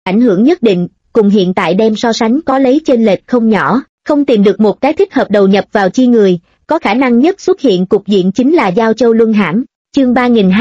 ảnh hưởng nhất định, cùng hiện tại đem so sánh có lấy chênh lệch không nhỏ, không tìm được một cái thích hợp đầu nhập vào chi người, có khả năng nhất xuất hiện cục diện chính là Giao Châu luân hãm. Chương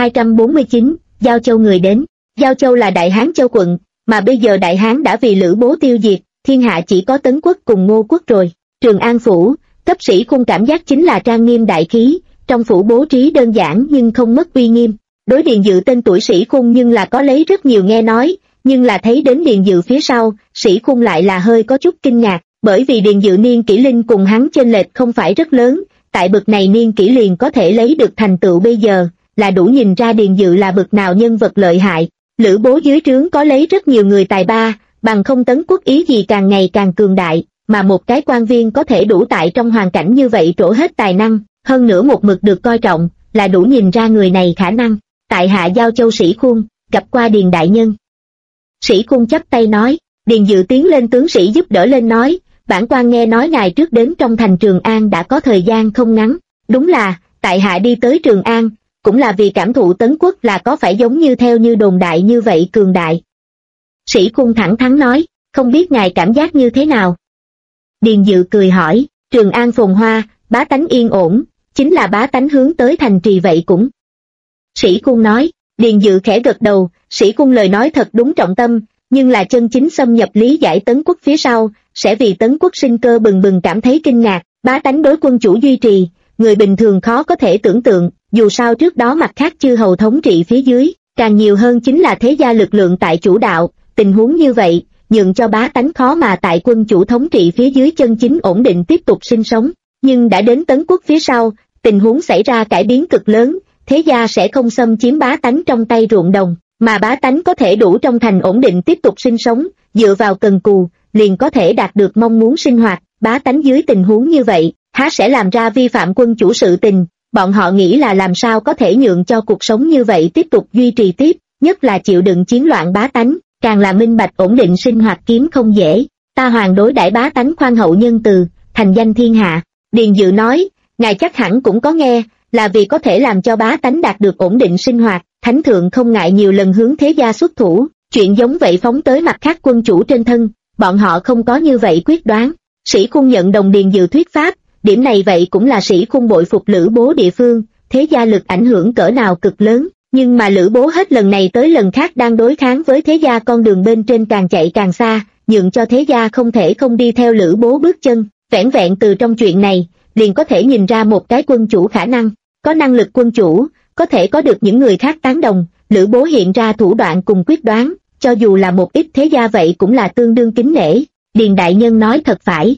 3249, Giao Châu người đến. Giao Châu là Đại Hán châu quận, mà bây giờ Đại Hán đã vì Lữ Bố tiêu diệt, thiên hạ chỉ có Tấn quốc cùng Ngô quốc rồi. Trường An phủ, cấp sĩ khung cảm giác chính là trang nghiêm đại khí, trong phủ bố trí đơn giản nhưng không mất uy nghiêm. Đối Điền Dự tên tuổi sĩ khung nhưng là có lấy rất nhiều nghe nói, nhưng là thấy đến Điền Dự phía sau, sĩ khung lại là hơi có chút kinh ngạc, bởi vì Điền Dự niên kỷ linh cùng hắn chênh lệch không phải rất lớn, tại bậc này niên kỷ liền có thể lấy được thành tựu bây giờ, là đủ nhìn ra Điền Dự là bậc nào nhân vật lợi hại. Lữ Bố dưới trướng có lấy rất nhiều người tài ba, bằng không Tấn quốc ý gì càng ngày càng cường đại, mà một cái quan viên có thể đủ tại trong hoàn cảnh như vậy trổ hết tài năng, hơn nữa một mực được coi trọng, là đủ nhìn ra người này khả năng. Tại hạ Giao Châu sĩ khung, gặp qua Điền đại nhân. Sĩ khung chắp tay nói. Điền Dự tiến lên tướng sĩ giúp đỡ lên nói, bản quan nghe nói ngài trước đến trong thành Trường An đã có thời gian không ngắn. Đúng là, tại hạ đi tới Trường An, cũng là vì cảm thụ Tấn quốc là có phải giống như theo như đồn đại như vậy cường đại. Sĩ khung thẳng thắn nói, không biết ngài cảm giác như thế nào. Điền Dự cười hỏi, Trường An phồn hoa, bá tánh yên ổn, chính là bá tánh hướng tới thành trì vậy cũng. Sĩ khung nói. Điền Dự khẽ gật đầu, sĩ khung lời nói thật đúng trọng tâm, nhưng là chân chính xâm nhập lý giải Tấn quốc phía sau, sẽ vì Tấn quốc sinh cơ bừng bừng cảm thấy kinh ngạc. Bá tánh đối quân chủ duy trì, người bình thường khó có thể tưởng tượng, dù sao trước đó mặt khác chư hầu thống trị phía dưới, càng nhiều hơn chính là thế gia lực lượng tại chủ đạo, tình huống như vậy, nhượng cho bá tánh khó mà tại quân chủ thống trị phía dưới chân chính ổn định tiếp tục sinh sống. Nhưng đã đến Tấn quốc phía sau, tình huống xảy ra cải biến cực lớn, thế gia sẽ không xâm chiếm bá tánh trong tay ruộng đồng, mà bá tánh có thể đủ trong thành ổn định tiếp tục sinh sống, dựa vào cần cù, liền có thể đạt được mong muốn sinh hoạt. Bá tánh dưới tình huống như vậy, há sẽ làm ra vi phạm quân chủ sự tình, bọn họ nghĩ là làm sao có thể nhượng cho cuộc sống như vậy tiếp tục duy trì tiếp, nhất là chịu đựng chiến loạn bá tánh, càng là minh bạch ổn định sinh hoạt kiếm không dễ. Ta hoàng đối đãi bá tánh khoan hậu nhân từ, thành danh thiên hạ. Điền Dự nói, ngài chắc hẳn cũng có nghe, là vì có thể làm cho bá tánh đạt được ổn định sinh hoạt, thánh thượng không ngại nhiều lần hướng thế gia xuất thủ, chuyện giống vậy phóng tới mặt khác quân chủ trên thân, bọn họ không có như vậy quyết đoán. Sĩ khung nhận đồng Điền Dự thuyết pháp, điểm này vậy cũng là sĩ khung bội phục Lữ Bố địa phương, thế gia lực ảnh hưởng cỡ nào cực lớn, nhưng mà Lữ Bố hết lần này tới lần khác đang đối kháng với thế gia con đường bên trên càng chạy càng xa, nhượng cho thế gia không thể không đi theo Lữ Bố bước chân. Vẻn vẹn từ trong chuyện này, liền có thể nhìn ra một cái quân chủ khả năng, có năng lực quân chủ, có thể có được những người khác tán đồng. Lữ Bố hiện ra thủ đoạn cùng quyết đoán, cho dù là một ít thế gia vậy cũng là tương đương kính nể. Điền đại nhân nói thật phải.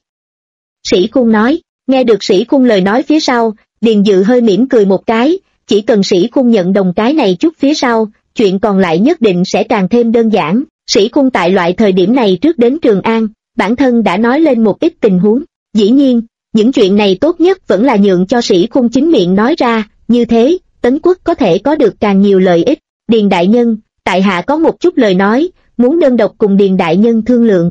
Sĩ khung nói. Nghe được sĩ khung lời nói phía sau, Điền Dự hơi mỉm cười một cái, chỉ cần sĩ khung nhận đồng cái này chút phía sau, chuyện còn lại nhất định sẽ càng thêm đơn giản. Sĩ khung tại loại thời điểm này trước đến Trường An, bản thân đã nói lên một ít tình huống. Dĩ nhiên, những chuyện này tốt nhất vẫn là nhượng cho sĩ khung chính miệng nói ra, như thế, Tấn quốc có thể có được càng nhiều lợi ích. Điền đại nhân, tại hạ có một chút lời nói, muốn đơn độc cùng Điền đại nhân thương lượng.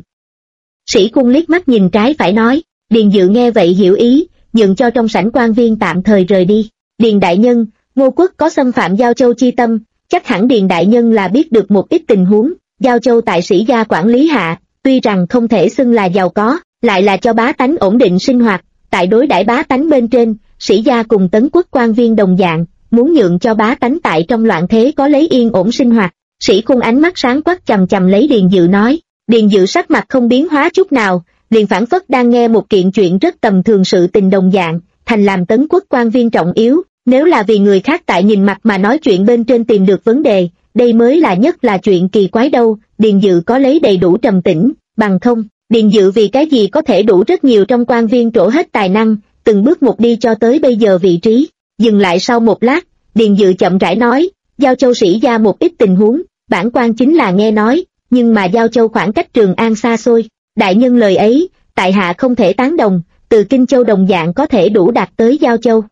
Sĩ khung liếc mắt nhìn trái phải nói. Điền Dự nghe vậy hiểu ý, nhượng cho trong sảnh quan viên tạm thời rời đi. Điền đại nhân, Ngô quốc có xâm phạm Giao Châu chi tâm, chắc hẳn Điền đại nhân là biết được một ít tình huống. Giao Châu tại sĩ gia quản lý hạ, tuy rằng không thể xưng là giàu có, lại là cho bá tánh ổn định sinh hoạt. Tại đối đãi bá tánh bên trên, sĩ gia cùng Tấn quốc quan viên đồng dạng, muốn nhượng cho bá tánh tại trong loạn thế có lấy yên ổn sinh hoạt. Sĩ khung ánh mắt sáng quắc chằm chằm lấy Điền Dự nói. Điền Dự sắc mặt không biến hóa chút nào, liền phảng phất đang nghe một kiện chuyện rất tầm thường sự tình đồng dạng. Thành làm Tấn quốc quan viên trọng yếu, nếu là vì người khác tại nhìn mặt mà nói chuyện bên trên tìm được vấn đề, đây mới là nhất là chuyện kỳ quái đâu. Điền Dự có lấy đầy đủ trầm tĩnh, bằng không, Điền Dự vì cái gì có thể đủ rất nhiều trong quan viên trổ hết tài năng, từng bước một đi cho tới bây giờ vị trí. Dừng lại sau một lát, Điền Dự chậm rãi nói, Giao Châu sĩ gia một ít tình huống, bản quan chính là nghe nói, nhưng mà Giao Châu khoảng cách Trường An xa xôi, đại nhân lời ấy, tại hạ không thể tán đồng, từ Kinh Châu đồng dạng có thể đủ đạt tới Giao Châu.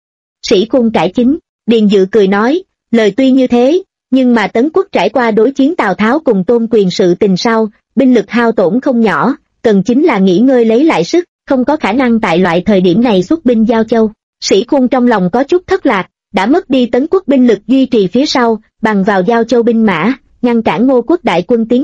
Sĩ khung cải chính. Điền Dự cười nói, lời tuy như thế, nhưng mà Tấn quốc trải qua đối chiến Tào Tháo cùng Tôn Quyền sự tình sau, binh lực hao tổn không nhỏ, cần chính là nghỉ ngơi lấy lại sức, không có khả năng tại loại thời điểm này xuất binh Giao Châu. Sĩ khung trong lòng có chút thất lạc, đã mất đi Tấn quốc binh lực duy trì phía sau, bằng vào Giao Châu binh mã, ngăn cản Ngô quốc đại quân tiến công,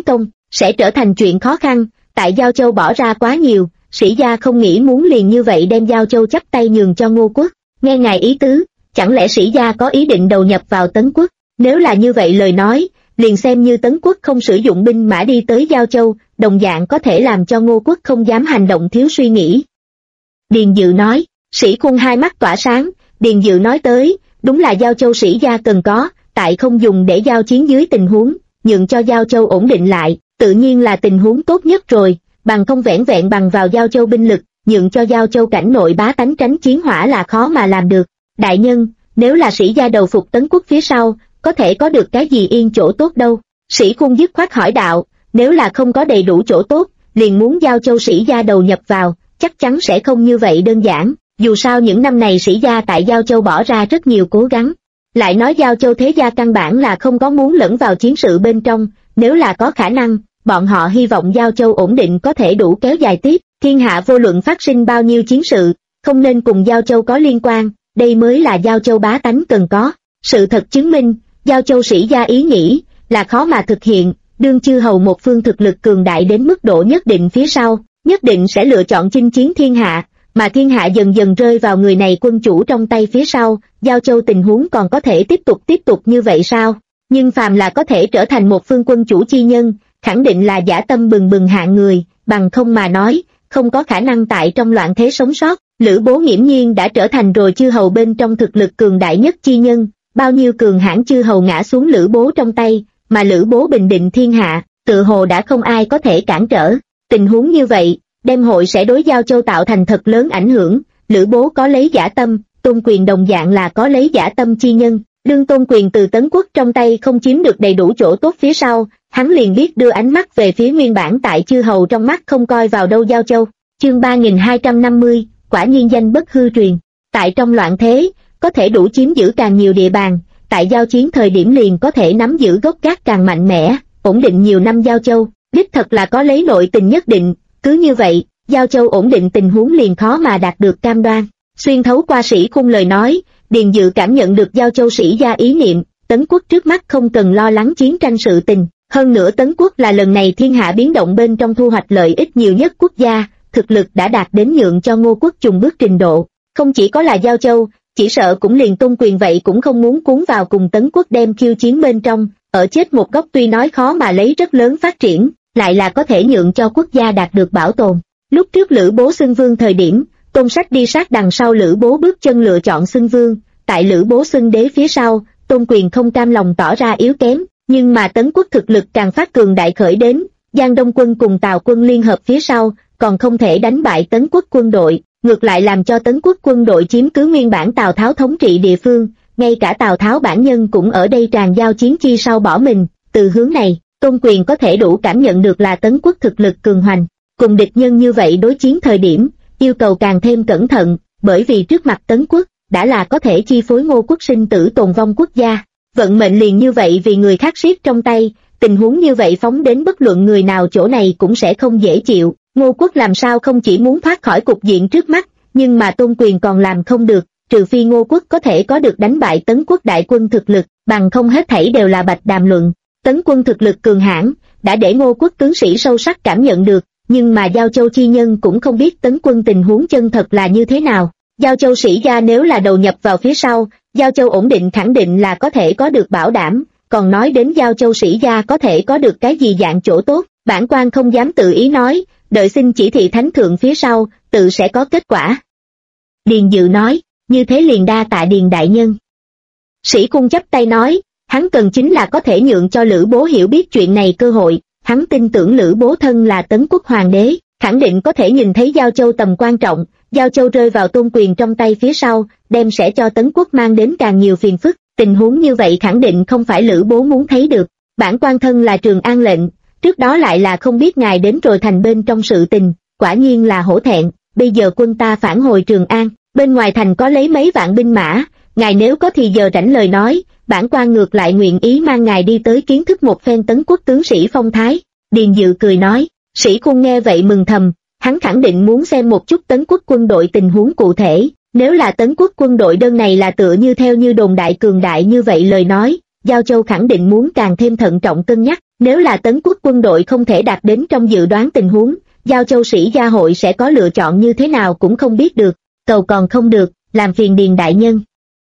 sẽ trở thành chuyện khó khăn, tại Giao Châu bỏ ra quá nhiều, Sĩ gia không nghĩ muốn liền như vậy đem Giao Châu chắp tay nhường cho Ngô Quốc. Nghe ngài ý tứ, chẳng lẽ Sĩ gia có ý định đầu nhập vào Tấn Quốc? Nếu là như vậy lời nói, liền xem như Tấn Quốc không sử dụng binh mã đi tới Giao Châu, đồng dạng có thể làm cho Ngô Quốc không dám hành động thiếu suy nghĩ. Điền Dự nói, Sĩ Khuân hai mắt tỏa sáng, Điền Dự nói tới, đúng là Giao Châu Sĩ gia cần có, tại không dùng để giao chiến dưới tình huống, nhượng cho Giao Châu ổn định lại, tự nhiên là tình huống tốt nhất rồi, bằng không vẻn vẹn bằng vào Giao Châu binh lực, nhượng cho Giao Châu cảnh nội bá tánh tránh chiến hỏa là khó mà làm được. Đại nhân, nếu là Sĩ gia đầu phục Tấn Quốc phía sau, có thể có được cái gì yên chỗ tốt đâu? Sĩ Khuân dứt khoát hỏi đạo, nếu là không có đầy đủ chỗ tốt, liền muốn Giao Châu Sĩ gia đầu nhập vào, chắc chắn sẽ không như vậy đơn giản, dù sao những năm này Sĩ gia tại Giao Châu bỏ ra rất nhiều cố gắng. Lại nói Giao Châu thế gia căn bản là không có muốn lẫn vào chiến sự bên trong, nếu là có khả năng, bọn họ hy vọng Giao Châu ổn định có thể đủ kéo dài tiếp, thiên hạ vô luận phát sinh bao nhiêu chiến sự, không nên cùng Giao Châu có liên quan, đây mới là Giao Châu bá tánh cần có. Sự thật chứng minh, Giao Châu Sĩ gia ý nghĩ là khó mà thực hiện, đương chư hầu một phương thực lực cường đại đến mức độ nhất định phía sau, nhất định sẽ lựa chọn chinh chiến thiên hạ, mà thiên hạ dần dần rơi vào người này quân chủ trong tay phía sau, Giao Châu tình huống còn có thể tiếp tục như vậy sao? Nhưng phàm là có thể trở thành một phương quân chủ chi nhân, khẳng định là dã tâm bừng bừng hạng người, bằng không mà nói, không có khả năng tại trong loạn thế sống sót. Lữ Bố nghiễm nhiên đã trở thành rồi chư hầu bên trong thực lực cường đại nhất chi nhân, bao nhiêu cường hãn chư hầu ngã xuống Lữ Bố trong tay, mà Lữ Bố bình định thiên hạ, tự hồ đã không ai có thể cản trở. Tình huống như vậy, đem hội sẽ đối Giao Châu tạo thành thật lớn ảnh hưởng. Lữ Bố có lấy dã tâm, Tôn Quyền đồng dạng là có lấy dã tâm chi nhân. Đương Tôn Quyền từ Tấn Quốc trong tay không chiếm được đầy đủ chỗ tốt phía sau, hắn liền biết đưa ánh mắt về phía nguyên bản tại chư hầu trong mắt không coi vào đâu Giao Châu. Chương 3250, quả nhiên danh bất hư truyền. Tại trong loạn thế, có thể đủ chiếm giữ càng nhiều địa bàn, tại giao chiến thời điểm liền có thể nắm giữ gốc gác càng mạnh mẽ, ổn định nhiều năm Giao Châu, đích thật là có lấy nội tình nhất định. Cứ như vậy, Giao Châu ổn định tình huống liền khó mà đạt được cam đoan. Xuyên thấu qua Sĩ Khuân lời nói, Điền Dự cảm nhận được Giao Châu Sĩ gia ý niệm, Tấn Quốc trước mắt không cần lo lắng chiến tranh sự tình. Hơn nữa Tấn Quốc là lần này thiên hạ biến động bên trong thu hoạch lợi ích nhiều nhất quốc gia, thực lực đã đạt đến nhượng cho Ngô Quốc chùng bước trình độ. Không chỉ có là Giao Châu, chỉ sợ cũng liền Tôn Quyền vậy cũng không muốn cuốn vào cùng Tấn Quốc đem khiêu chiến bên trong, ở chết một góc tuy nói khó mà lấy rất lớn phát triển, lại là có thể nhượng cho quốc gia đạt được bảo tồn. Lúc trước Lữ Bố xưng vương thời điểm, Tôn Sách đi sát đằng sau Lữ Bố bước chân lựa chọn xưng vương, tại Lữ Bố xưng đế phía sau, Tôn Quyền không cam lòng tỏ ra yếu kém, nhưng mà Tấn Quốc thực lực càng phát cường đại khởi đến, Giang Đông quân cùng Tào quân liên hợp phía sau, còn không thể đánh bại Tấn Quốc quân đội, ngược lại làm cho Tấn Quốc quân đội chiếm cứ nguyên bản Tào Tháo thống trị địa phương, ngay cả Tào Tháo bản nhân cũng ở đây tràn giao chiến chi sau bỏ mình. Từ hướng này, Tôn Quyền có thể đủ cảm nhận được là Tấn Quốc thực lực cường hoành, cùng địch nhân như vậy đối chiến thời điểm, yêu cầu càng thêm cẩn thận, bởi vì trước mặt Tấn Quốc, đã là có thể chi phối Ngô Quốc sinh tử tồn vong quốc gia. Vận mệnh liền như vậy vì người khác siết trong tay, tình huống như vậy phóng đến bất luận người nào chỗ này cũng sẽ không dễ chịu. Ngô Quốc làm sao không chỉ muốn thoát khỏi cục diện trước mắt, nhưng mà Tôn Quyền còn làm không được, trừ phi Ngô Quốc có thể có được đánh bại Tấn Quốc đại quân thực lực, bằng không hết thảy đều là bạch đàm luận. Tấn quân thực lực cường hãn đã để Ngô Quốc tướng sĩ sâu sắc cảm nhận được, nhưng mà Giao Châu chi nhân cũng không biết Tấn quân tình huống chân thật là như thế nào. Giao Châu Sĩ gia nếu là đầu nhập vào phía sau, Giao Châu ổn định khẳng định là có thể có được bảo đảm, còn nói đến Giao Châu Sĩ gia có thể có được cái gì dạng chỗ tốt, bản quan không dám tự ý nói, đợi xin chỉ thị thánh thượng phía sau, tự sẽ có kết quả. Điền Dự nói, như thế liền đa tạ Điền đại nhân. Sĩ Khuân chắp tay nói, hắn cần chính là có thể nhượng cho Lữ Bố hiểu biết chuyện này cơ hội, hắn tin tưởng Lữ Bố thân là Tấn Quốc hoàng đế, khẳng định có thể nhìn thấy Giao Châu tầm quan trọng, Giao Châu rơi vào Tôn Quyền trong tay phía sau, đem sẽ cho Tấn Quốc mang đến càng nhiều phiền phức, tình huống như vậy khẳng định không phải Lữ Bố muốn thấy được. Bản quan thân là Trường An lệnh, trước đó lại là không biết ngài đến rồi thành bên trong sự tình, quả nhiên là hổ thẹn, bây giờ quân ta phản hồi Trường An, bên ngoài thành có lấy mấy vạn binh mã, ngài nếu có thì giờ rảnh lời nói, bản quan ngược lại nguyện ý mang ngài đi tới kiến thức một phen Tấn Quốc tướng sĩ phong thái. Điền Dự cười nói, Sĩ Khuân nghe vậy mừng thầm, hắn khẳng định muốn xem một chút Tấn Quốc quân đội tình huống cụ thể, nếu là Tấn Quốc quân đội đơn này là tựa như theo như đồn đại cường đại như vậy lời nói, Giao Châu khẳng định muốn càng thêm thận trọng cân nhắc, Nếu là Tấn quốc quân đội không thể đạt đến trong dự đoán tình huống, Giao Châu Sĩ Gia hội sẽ có lựa chọn như thế nào cũng không biết được, cầu còn không được, làm phiền Điền đại nhân.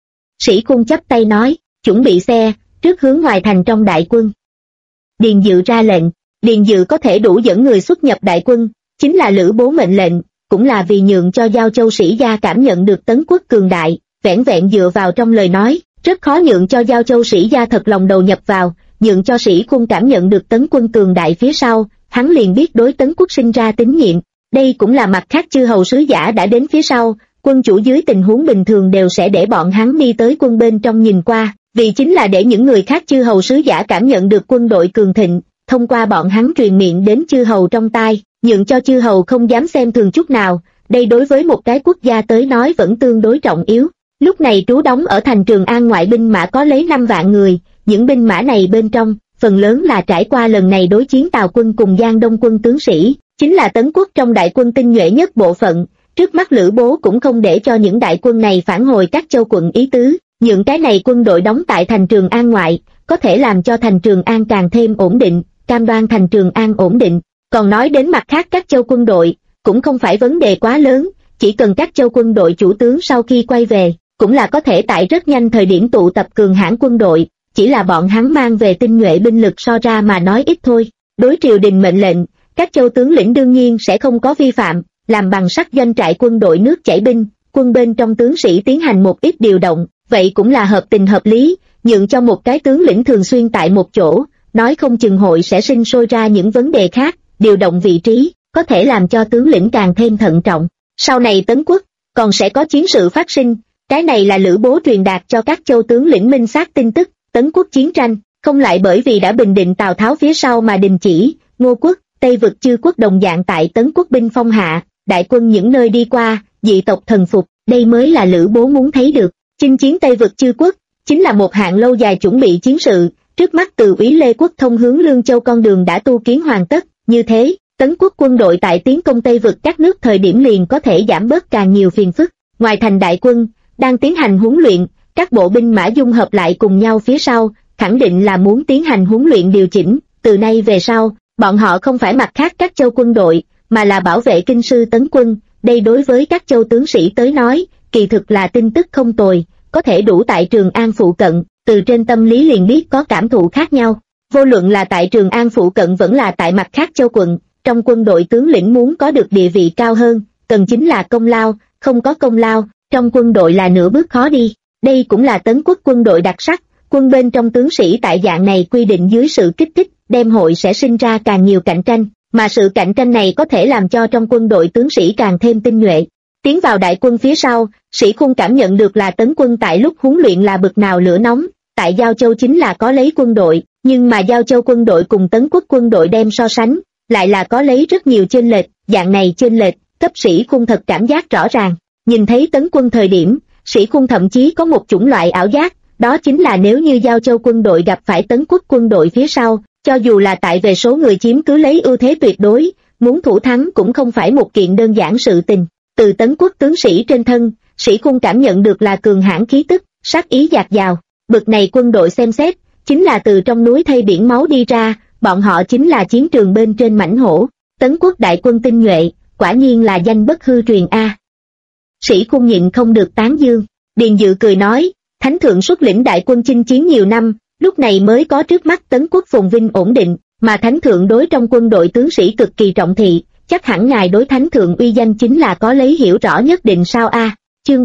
Sĩ Khung chắp tay nói, chuẩn bị xe, trước hướng ngoài thành trong đại quân. Điền Dự ra lệnh, Điền Dự có thể đủ dẫn người xuất nhập đại quân, chính là Lữ Bố mệnh lệnh, cũng là vì nhượng cho Giao Châu Sĩ Gia cảm nhận được Tấn quốc cường đại, vẻn vẹn dựa vào trong lời nói, rất khó nhượng cho Giao Châu Sĩ Gia thật lòng đầu nhập vào, nhượng cho Sĩ Khung cảm nhận được Tấn quân cường đại phía sau, hắn liền biết đối Tấn quốc sinh ra tín nhiệm. Đây cũng là mặt khác chư hầu sứ giả đã đến phía sau, quân chủ dưới tình huống bình thường đều sẽ để bọn hắn đi tới quân bên trong nhìn qua, vì chính là để những người khác chư hầu sứ giả cảm nhận được quân đội cường thịnh, thông qua bọn hắn truyền miệng đến chư hầu trong tai, nhượng cho chư hầu không dám xem thường chút nào. Đây đối với một cái quốc gia tới nói vẫn tương đối trọng yếu. Lúc này trú đóng ở thành Trường An ngoại binh mã có lấy 5 vạn người, những binh mã này bên trong, phần lớn là trải qua lần này đối chiến Tào quân cùng Giang Đông quân tướng sĩ, chính là Tấn quốc trong đại quân tinh nhuệ nhất bộ phận. Trước mắt Lữ Bố cũng không để cho những đại quân này phản hồi các châu quận ý tứ, những cái này quân đội đóng tại thành Trường An ngoại, có thể làm cho thành Trường An càng thêm ổn định, cam đoan thành Trường An ổn định. Còn nói đến mặt khác các châu quân đội, cũng không phải vấn đề quá lớn, chỉ cần các châu quân đội chủ tướng sau khi quay về, cũng là có thể tại rất nhanh thời điểm tụ tập cường hãn quân đội, chỉ là bọn hắn mang về tinh nhuệ binh lực so ra mà nói ít thôi. Đối triều đình mệnh lệnh, các châu tướng lĩnh đương nhiên sẽ không có vi phạm, làm bằng sắt doanh trại quân đội nước chảy binh, quân bên trong tướng sĩ tiến hành một ít điều động, vậy cũng là hợp tình hợp lý, nhượng cho một cái tướng lĩnh thường xuyên tại một chỗ, nói không chừng hội sẽ sinh sôi ra những vấn đề khác, điều động vị trí, có thể làm cho tướng lĩnh càng thêm thận trọng. Sau này Tấn quốc, còn sẽ có chiến sự phát sinh, cái này là Lữ Bố truyền đạt cho các châu tướng lĩnh minh xác tin tức, Tấn quốc chiến tranh, không lại bởi vì đã bình định Tào Tháo phía sau mà đình chỉ, Ngô quốc, Tây vực chư quốc đồng dạng tại Tấn quốc binh phong hạ, đại quân những nơi đi qua, dị tộc thần phục, đây mới là Lữ Bố muốn thấy được. Chinh chiến Tây vực chư quốc, chính là một hạng lâu dài chuẩn bị chiến sự, trước mắt từ Úy Lê quốc thông hướng Lương Châu con đường đã tu kiến hoàn tất, như thế, Tấn quốc quân đội tại tiến công Tây vực các nước thời điểm liền có thể giảm bớt càng nhiều phiền phức. Ngoài thành đại quân, đang tiến hành huấn luyện, các bộ binh mã dung hợp lại cùng nhau phía sau, khẳng định là muốn tiến hành huấn luyện điều chỉnh, từ nay về sau, bọn họ không phải mặt khác các châu quân đội, mà là bảo vệ kinh sư Tấn quân, đây đối với các châu tướng sĩ tới nói, kỳ thực là tin tức không tồi, có thể đủ tại Trường An phụ cận, từ trên tâm lý liền biết có cảm thụ khác nhau. Vô luận là tại Trường An phụ cận vẫn là tại mặt khác châu quận, trong quân đội tướng lĩnh muốn có được địa vị cao hơn, cần chính là công lao, không có công lao, trong quân đội là nửa bước khó đi. Đây cũng là Tấn quốc quân đội đặc sắc, quân bên trong tướng sĩ tại dạng này quy định dưới sự kích thích, đem hội sẽ sinh ra càng nhiều cạnh tranh, mà sự cạnh tranh này có thể làm cho trong quân đội tướng sĩ càng thêm tinh nhuệ. Tiến vào đại quân phía sau, Sĩ Khung cảm nhận được là Tấn quân tại lúc huấn luyện là bực nào lửa nóng, tại Giao Châu chính là có lấy quân đội, nhưng mà Giao Châu quân đội cùng Tấn quốc quân đội đem so sánh, lại là có lấy rất nhiều chênh lệch, dạng này chênh lệch, cấp Sĩ Khung thật cảm giác rõ ràng. Nhìn thấy Tấn quân thời điểm, Sĩ Khung thậm chí có một chủng loại ảo giác, đó chính là nếu như Giao Châu quân đội gặp phải Tấn quốc quân đội phía sau, cho dù là tại về số người chiếm cứ lấy ưu thế tuyệt đối, muốn thủ thắng cũng không phải một kiện đơn giản sự tình. Từ Tấn quốc tướng sĩ trên thân, Sĩ Khung cảm nhận được là cường hãn khí tức, sát ý dạt dào. Bực này quân đội xem xét, chính là từ trong núi thây biển máu đi ra, bọn họ chính là chiến trường bên trên mãnh hổ. Tấn quốc đại quân tinh nhuệ, quả nhiên là danh bất hư truyền a. Sĩ Khung nhịn không được tán dương. Điền Dự cười nói, Thánh thượng xuất lĩnh đại quân chinh chiến nhiều năm, lúc này mới có trước mắt Tấn quốc phồn vinh ổn định, mà Thánh thượng đối trong quân đội tướng sĩ cực kỳ trọng thị, chắc hẳn ngài đối Thánh thượng uy danh chính là có lấy hiểu rõ nhất định sao a. Chương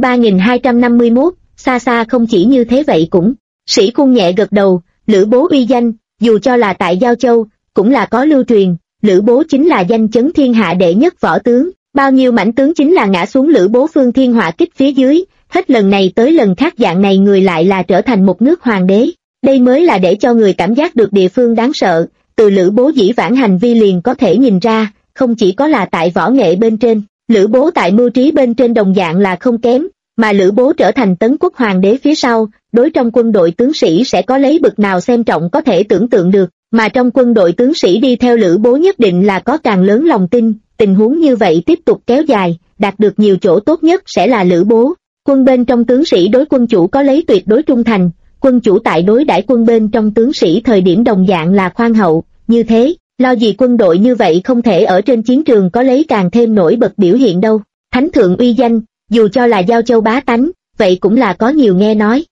3251, xa xa không chỉ như thế vậy cũng. Sĩ Khung nhẹ gật đầu, Lữ Bố uy danh, dù cho là tại Giao Châu, cũng là có lưu truyền, Lữ Bố chính là danh chấn thiên hạ đệ nhất võ tướng, bao nhiêu mãnh tướng chính là ngã xuống Lữ Bố phương thiên hỏa kích phía dưới, hết lần này tới lần khác dạng này người lại là trở thành một nước hoàng đế, đây mới là để cho người cảm giác được địa phương đáng sợ. Từ Lữ Bố dĩ vãng hành vi liền có thể nhìn ra, không chỉ có là tại võ nghệ bên trên, Lữ Bố tại mưu trí bên trên đồng dạng là không kém, mà Lữ Bố trở thành Tấn quốc hoàng đế phía sau, đối trong quân đội tướng sĩ sẽ có lấy bực nào xem trọng có thể tưởng tượng được, mà trong quân đội tướng sĩ đi theo Lữ Bố nhất định là có càng lớn lòng tin, tình huống như vậy tiếp tục kéo dài, đạt được nhiều chỗ tốt nhất sẽ là Lữ Bố. Quân bên trong tướng sĩ đối quân chủ có lấy tuyệt đối trung thành, quân chủ tại đối đãi quân bên trong tướng sĩ thời điểm đồng dạng là khoan hậu, như thế, lo gì quân đội như vậy không thể ở trên chiến trường có lấy càng thêm nổi bật biểu hiện đâu. Thánh thượng uy danh, dù cho là Giao Châu bá tánh, vậy cũng là có nhiều nghe nói.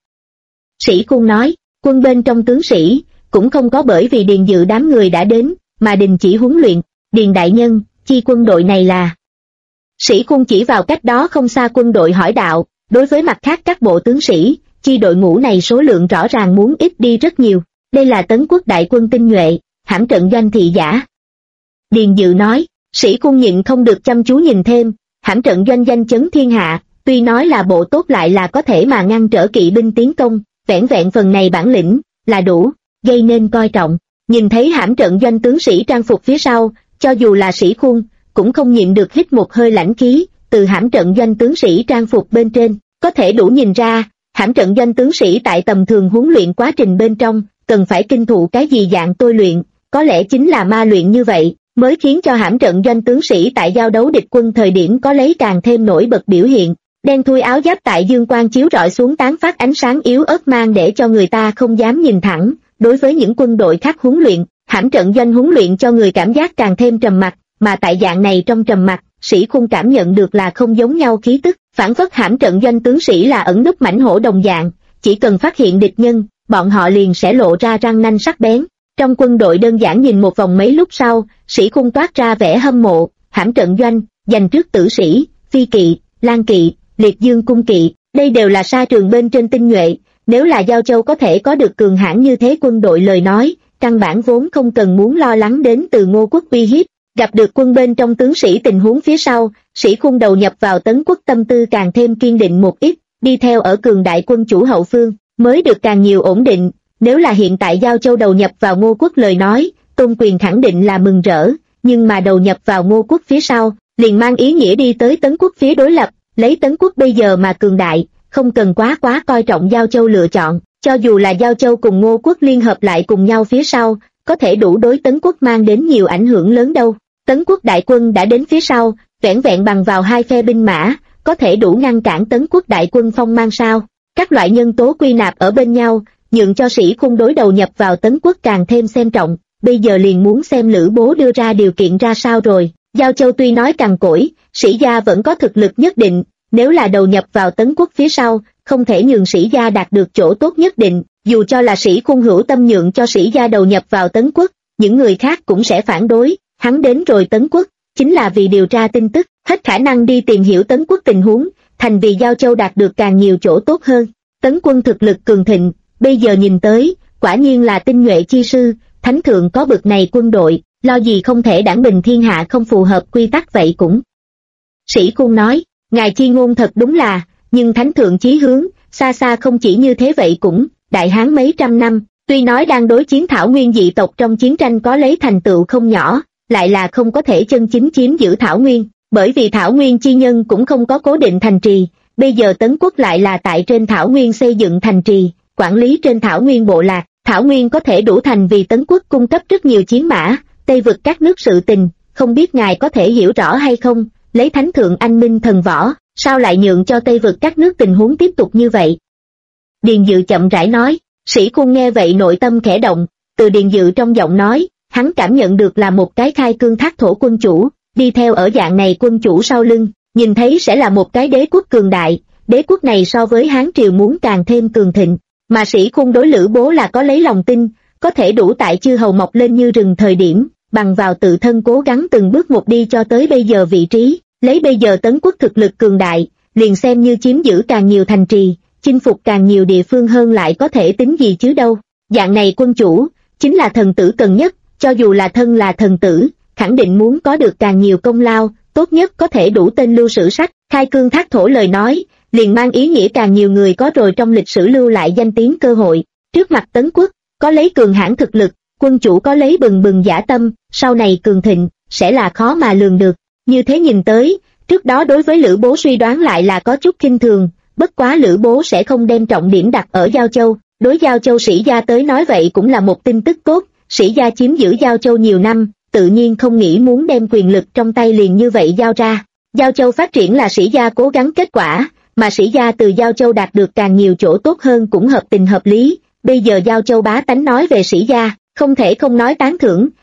Sĩ Khôn nói, quân bên trong tướng sĩ, cũng không có bởi vì Điền Dự đám người đã đến, mà đình chỉ huấn luyện. Điền đại nhân, chi quân đội này là? Sĩ Khôn chỉ vào cách đó không xa quân đội hỏi đạo. Đối với mặt khác các bộ tướng sĩ, chi đội ngũ này số lượng rõ ràng muốn ít đi rất nhiều. Đây là Tấn Quốc đại quân tinh nhuệ, hãm trận doanh thị giả. Điền Dự nói, Sĩ Khôn nhịn không được chăm chú nhìn thêm, hãm trận doanh danh chấn thiên hạ, tuy nói là bộ tốt lại là có thể mà ngăn trở kỵ binh tiến công, vẻn vẹn phần này bản lĩnh, là đủ, gây nên coi trọng. Nhìn thấy hãm trận doanh tướng sĩ trang phục phía sau, cho dù là Sĩ Khôn, cũng không nhịn được hít một hơi lãnh khí, từ hãm trận doanh tướng sĩ trang phục bên trên, có thể đủ nhìn ra, hãm trận doanh tướng sĩ tại tầm thường huấn luyện quá trình bên trong, cần phải kinh thụ cái gì dạng tôi luyện, có lẽ chính là ma luyện như vậy, mới khiến cho hãm trận doanh tướng sĩ tại giao đấu địch quân thời điểm có lấy càng thêm nổi bật biểu hiện. Đen thui áo giáp tại dương quang chiếu rọi xuống tán phát ánh sáng yếu ớt mang để cho người ta không dám nhìn thẳng. Đối với những quân đội khác huấn luyện, hãm trận doanh huấn luyện cho người cảm giác càng thêm trầm mặc, mà tại dạng này trong trầm mặc, Sĩ Khôn cảm nhận được là không giống nhau khí tức, phản phất hãm trận doanh tướng sĩ là ẩn núp mãnh hổ đồng dạng, chỉ cần phát hiện địch nhân, bọn họ liền sẽ lộ ra răng nanh sắc bén. Trong quân đội đơn giản nhìn một vòng mấy lúc sau, Sĩ Khôn toát ra vẻ hâm mộ, hãm trận doanh, dành trước tử sĩ, phi kỵ, lang kỵ, liệt dương cung kỵ, đây đều là sa trường bên trên tinh nhuệ, nếu là Giao Châu có thể có được cường hãn như thế quân đội lời nói, căn bản vốn không cần muốn lo lắng đến từ Ngô Quốc uy hiếp. Gặp được quân bên trong tướng sĩ tình huống phía sau, Sĩ Khôn đầu nhập vào Tấn Quốc tâm tư càng thêm kiên định một ít, đi theo ở cường đại quân chủ hậu phương, mới được càng nhiều ổn định. Nếu là hiện tại Giao Châu đầu nhập vào Ngô Quốc lời nói, Tôn Quyền khẳng định là mừng rỡ, nhưng mà đầu nhập vào Ngô Quốc phía sau, liền mang ý nghĩa đi tới Tấn Quốc phía đối lập, lấy Tấn Quốc bây giờ mà cường đại, không cần quá coi trọng Giao Châu lựa chọn, cho dù là Giao Châu cùng Ngô Quốc liên hợp lại cùng nhau phía sau, có thể đủ đối Tấn Quốc mang đến nhiều ảnh hưởng lớn đâu. Tấn Quốc đại quân đã đến phía sau, vẻn vẹn bằng vào hai phe binh mã, có thể đủ ngăn cản Tấn Quốc đại quân phong mang sao. Các loại nhân tố quy nạp ở bên nhau, nhượng cho Sĩ Khôn đối đầu nhập vào Tấn Quốc càng thêm xem trọng, bây giờ liền muốn xem Lữ Bố đưa ra điều kiện ra sao rồi. Giao Châu tuy nói cằn cỗi, Sĩ gia vẫn có thực lực nhất định, nếu là đầu nhập vào Tấn Quốc phía sau, không thể nhường Sĩ gia đạt được chỗ tốt nhất định, dù cho là Sĩ Khôn hữu tâm nhượng cho Sĩ gia đầu nhập vào Tấn Quốc, những người khác cũng sẽ phản đối. Hắn đến rồi Tấn Quốc, chính là vì điều tra tin tức, hết khả năng đi tìm hiểu Tấn Quốc tình huống, thành vì Giao Châu đạt được càng nhiều chỗ tốt hơn. Tấn quân thực lực cường thịnh, bây giờ nhìn tới, quả nhiên là tinh nhuệ chi sư, thánh thượng có bực này quân đội, lo gì không thể đảng bình thiên hạ không phù hợp quy tắc vậy cũng. Sĩ Khôn nói, ngài chi ngôn thật đúng là, nhưng thánh thượng chí hướng, xa xa không chỉ như thế vậy cũng, đại hán mấy trăm năm, tuy nói đang đối chiến Thảo Nguyên dị tộc trong chiến tranh có lấy thành tựu không nhỏ, lại là không có thể chân chính chiếm giữ Thảo Nguyên, bởi vì Thảo Nguyên chi nhân cũng không có cố định thành trì, bây giờ Tấn Quốc lại là tại trên Thảo Nguyên xây dựng thành trì, quản lý trên Thảo Nguyên bộ lạc, Thảo Nguyên có thể đủ thành vì Tấn Quốc cung cấp rất nhiều chiến mã, Tây vực các nước sự tình, không biết ngài có thể hiểu rõ hay không, lấy thánh thượng anh minh thần võ, sao lại nhượng cho Tây vực các nước tình huống tiếp tục như vậy? Điền Dự chậm rãi nói, Sĩ Khôn nghe vậy nội tâm khẽ động, từ Điền Dự trong giọng nói, hắn cảm nhận được là một cái khai cương thác thổ quân chủ, đi theo ở dạng này quân chủ sau lưng, nhìn thấy sẽ là một cái đế quốc cường đại, đế quốc này so với Hán Triều muốn càng thêm cường thịnh, mà Sĩ Khôn đối Lữ Bố là có lấy lòng tin, có thể đủ tại chư hầu mọc lên như rừng thời điểm, bằng vào tự thân cố gắng từng bước một đi cho tới bây giờ vị trí, lấy bây giờ Tấn Quốc thực lực cường đại, liền xem như chiếm giữ càng nhiều thành trì, chinh phục càng nhiều địa phương hơn lại có thể tính gì chứ đâu. Dạng này quân chủ, chính là thần tử cần nhất, cho dù là thân là thần tử, khẳng định muốn có được càng nhiều công lao, tốt nhất có thể đủ tên lưu sử sách, khai cương thác thổ lời nói, liền mang ý nghĩa càng nhiều người có rồi trong lịch sử lưu lại danh tiếng cơ hội. Trước mặt Tấn Quốc, có lấy cường hãn thực lực, quân chủ có lấy bừng bừng dã tâm, sau này cường thịnh, sẽ là khó mà lường được. Như thế nhìn tới, trước đó đối với Lữ Bố suy đoán lại là có chút khinh thường, bất quá Lữ Bố sẽ không đem trọng điểm đặt ở Giao Châu, đối Giao Châu Sĩ gia tới nói vậy cũng là một tin tức tốt, Sĩ gia chiếm giữ Giao Châu nhiều năm, tự nhiên không nghĩ muốn đem quyền lực trong tay liền như vậy giao ra. Giao Châu phát triển là Sĩ gia cố gắng kết quả, mà Sĩ gia từ Giao Châu đạt được càng nhiều chỗ tốt hơn cũng hợp tình hợp lý, bây giờ Giao Châu bá tánh nói về Sĩ gia, không thể không nói tán thưởng,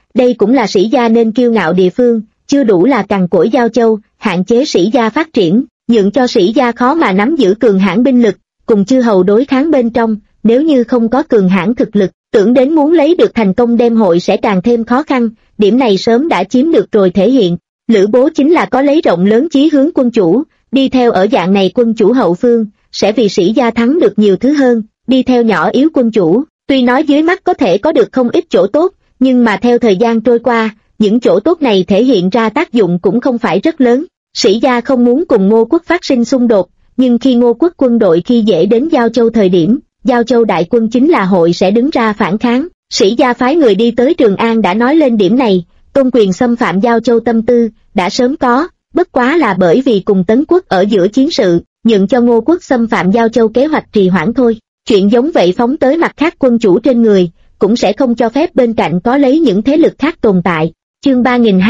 đây cũng là sĩ gia nên kiêu ngạo địa phương, chưa đủ là cằn cỗi Giao Châu, hạn chế sĩ gia phát triển, nhượng cho sĩ gia khó mà nắm giữ cường hãn binh lực, cùng chư hầu đối kháng bên trong, nếu như không có cường hãn thực lực, tưởng đến muốn lấy được thành công đem hội sẽ càng thêm khó khăn, điểm này sớm đã chiếm được rồi thể hiện. Lữ Bố chính là có lấy rộng lớn chí hướng quân chủ, đi theo ở dạng này quân chủ hậu phương, sẽ vì sĩ gia thắng được nhiều thứ hơn, đi theo nhỏ yếu quân chủ, tuy nói dưới mắt có thể có được không ít chỗ tốt, nhưng mà theo thời gian trôi qua, những chỗ tốt này thể hiện ra tác dụng cũng không phải rất lớn. Sĩ gia không muốn cùng Ngô Quốc phát sinh xung đột, nhưng khi Ngô Quốc quân đội khi dễ đến Giao Châu thời điểm, Giao Châu đại quân chính là hội sẽ đứng ra phản kháng. Sĩ gia phái người đi tới Trường An đã nói lên điểm này, Tôn Quyền xâm phạm Giao Châu tâm tư đã sớm có, bất quá là bởi vì cùng Tấn Quốc ở giữa chiến sự, nhượng cho Ngô Quốc xâm phạm Giao Châu kế hoạch trì hoãn thôi. Chuyện giống vậy phóng tới mặt khác quân chủ trên người, cũng sẽ không cho phép bên cạnh có lấy những thế lực khác tồn tại. Chương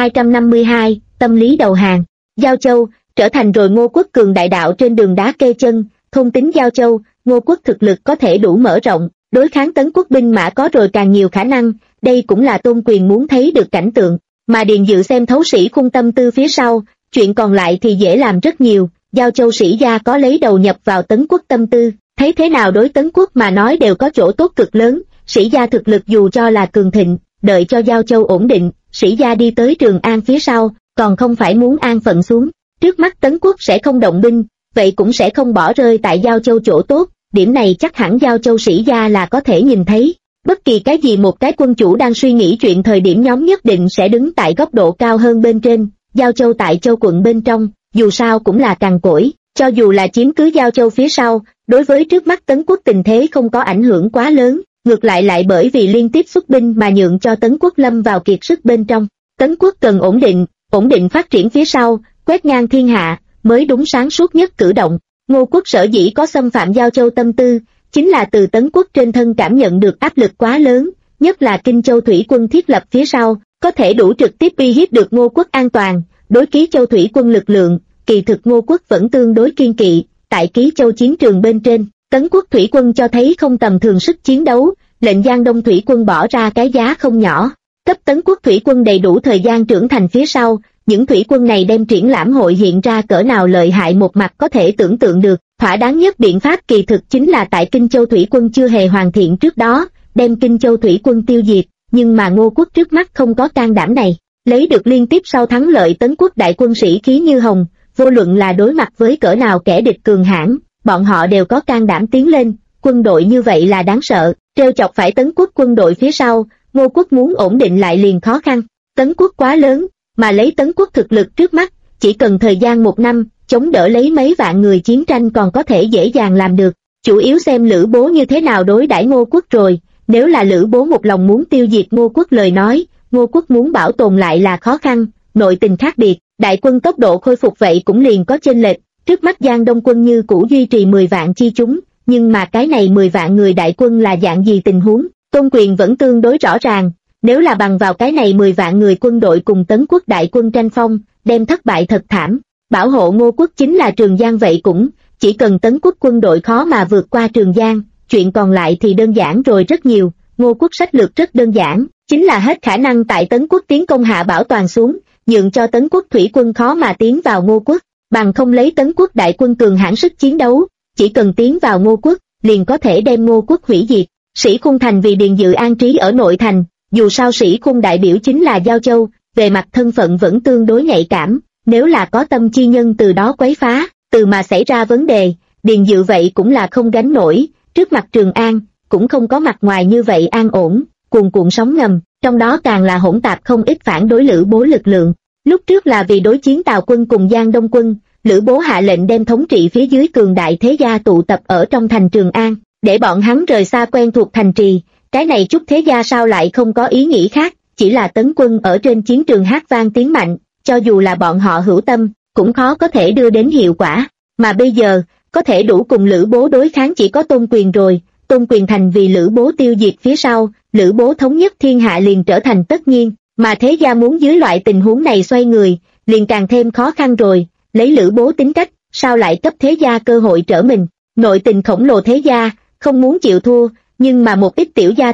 3252, tâm lý đầu hàng. Giao Châu trở thành rồi Ngô Quốc cường đại đạo trên đường đá kê chân, thôn tính Giao Châu, Ngô Quốc thực lực có thể đủ mở rộng, đối kháng Tấn Quốc binh mã có rồi càng nhiều khả năng, đây cũng là Tôn Quyền muốn thấy được cảnh tượng, mà Điền Dự xem thấu sĩ khung tâm tư phía sau, chuyện còn lại thì dễ làm rất nhiều. Giao Châu sĩ gia có lấy đầu nhập vào Tấn Quốc tâm tư, thấy thế nào đối Tấn Quốc mà nói đều có chỗ tốt cực lớn, sĩ gia thực lực dù cho là cường thịnh, đợi cho Giao Châu ổn định, sĩ gia đi tới Trường An phía sau, còn không phải muốn an phận xuống. Trước mắt Tấn Quốc sẽ không động binh, vậy cũng sẽ không bỏ rơi tại Giao Châu chỗ tốt, điểm này chắc hẳn Giao Châu sĩ gia là có thể nhìn thấy. Bất kỳ cái gì một cái quân chủ đang suy nghĩ chuyện thời điểm nhóm nhất định sẽ đứng tại góc độ cao hơn bên trên. Giao Châu tại Châu quận bên trong, dù sao cũng là cằn cỗi, cho dù là chiếm cứ Giao Châu phía sau, đối với trước mắt Tấn Quốc tình thế không có ảnh hưởng quá lớn, ngược lại bởi vì liên tiếp xuất binh mà nhượng cho Tấn Quốc lâm vào kiệt sức bên trong. Tấn Quốc cần ổn định phát triển phía sau, quét ngang thiên hạ, mới đúng sáng suốt nhất cử động. Ngô Quốc sở dĩ có xâm phạm Giao Châu tâm tư, chính là từ Tấn Quốc trên thân cảm nhận được áp lực quá lớn, nhất là Kinh Châu thủy quân thiết lập phía sau, có thể đủ trực tiếp uy hiếp được Ngô Quốc an toàn. Đối Ký Châu thủy quân lực lượng, kỳ thực Ngô Quốc vẫn tương đối kiên kỵ, tại Ký Châu chiến trường bên trên, Tấn Quốc thủy quân cho thấy không tầm thường sức chiến đấu, lệnh Giang Đông thủy quân bỏ ra cái giá không nhỏ. Cấp Tấn Quốc thủy quân đầy đủ thời gian trưởng thành phía sau, những thủy quân này đem triển lãm hội hiện ra cỡ nào lợi hại một mặt có thể tưởng tượng được. Thỏa đáng nhất biện pháp kỳ thực chính là tại Kinh Châu thủy quân chưa hề hoàn thiện trước đó, đem Kinh Châu thủy quân tiêu diệt, nhưng mà Ngô Quốc trước mắt không có can đảm này. Lấy được liên tiếp sau thắng lợi Tấn Quốc đại quân sĩ khí như hồng, vô luận là đối mặt với cỡ nào kẻ địch cường hãn, bọn họ đều có can đảm tiến lên, quân đội như vậy là đáng sợ, trêu chọc phải Tấn Quốc quân đội phía sau, Ngô Quốc muốn ổn định lại liền khó khăn. Tấn Quốc quá lớn, mà lấy Tấn Quốc thực lực trước mắt, chỉ cần thời gian 1 năm, chống đỡ lấy mấy vạn người chiến tranh còn có thể dễ dàng làm được, chủ yếu xem Lữ Bố như thế nào đối đãi Ngô Quốc rồi. Nếu là Lữ Bố một lòng muốn tiêu diệt Ngô Quốc lời nói, Ngô Quốc muốn bảo tồn lại là khó khăn, nội tình khác biệt, đại quân tốc độ khôi phục vậy cũng liền có chênh lệch. Trước mắt Giang Đông quân như cũ duy trì 10 vạn chi chúng, nhưng mà cái này 10 vạn người đại quân là dạng gì tình huống, Tôn Quyền vẫn tương đối rõ ràng. Nếu là bằng vào cái này 10 vạn người quân đội cùng Tấn Quốc đại quân tranh phong, đem thất bại thật thảm. Bảo hộ Ngô Quốc chính là Trường Giang vậy cũng, chỉ cần Tấn Quốc quân đội khó mà vượt qua Trường Giang, chuyện còn lại thì đơn giản rồi rất nhiều. Ngô Quốc sách lược rất đơn giản, chính là hết khả năng tại Tấn Quốc tiến công hạ bảo toàn xuống, nhượng cho Tấn Quốc thủy quân khó mà tiến vào Ngô Quốc, bằng không lấy Tấn Quốc đại quân cường hãn sức chiến đấu, chỉ cần tiến vào Ngô Quốc, liền có thể đem Ngô Quốc hủy diệt. Sĩ Khung thành vì Điền Dự an trí ở nội thành, dù sao Sĩ Khung đại biểu chính là Giao Châu, về mặt thân phận vẫn tương đối nhạy cảm, nếu là có tâm chi nhân từ đó quấy phá, từ mà xảy ra vấn đề, Điền Dự vậy cũng là không gánh nổi. Trước mặt Trường An, cũng không có mặt ngoài như vậy an ổn, cuồn cuộn sóng ngầm, trong đó càng là hỗn tạp không ít phản đối Lữ Bố lực lượng. Lúc trước là vì đối chiến Tào quân cùng Giang Đông quân, Lữ Bố hạ lệnh đem thống trị phía dưới cường đại thế gia tụ tập ở trong thành Trường An, để bọn hắn rời xa quen thuộc thành trì. Cái này chút thế gia sao lại không có ý nghĩ khác, chỉ là tấn quân ở trên chiến trường hát vang tiếng mạnh, cho dù là bọn họ hữu tâm, cũng khó có thể đưa đến hiệu quả. Mà bây giờ, có thể đủ cùng Lữ Bố đối kháng chỉ có Tôn Quyền rồi. Tôn Quyền thành vì Lữ Bố tiêu diệt phía sau, Lữ Bố thống nhất thiên hạ liền trở thành tất nhiên, mà thế gia muốn dưới loại tình huống này xoay người, liền càng thêm khó khăn rồi. Lấy Lữ Bố tính cách, sao lại cấp thế gia cơ hội trở mình? Nội tình khổng lồ thế gia, không muốn chịu thua, nhưng mà một ít tiểu gia tộc,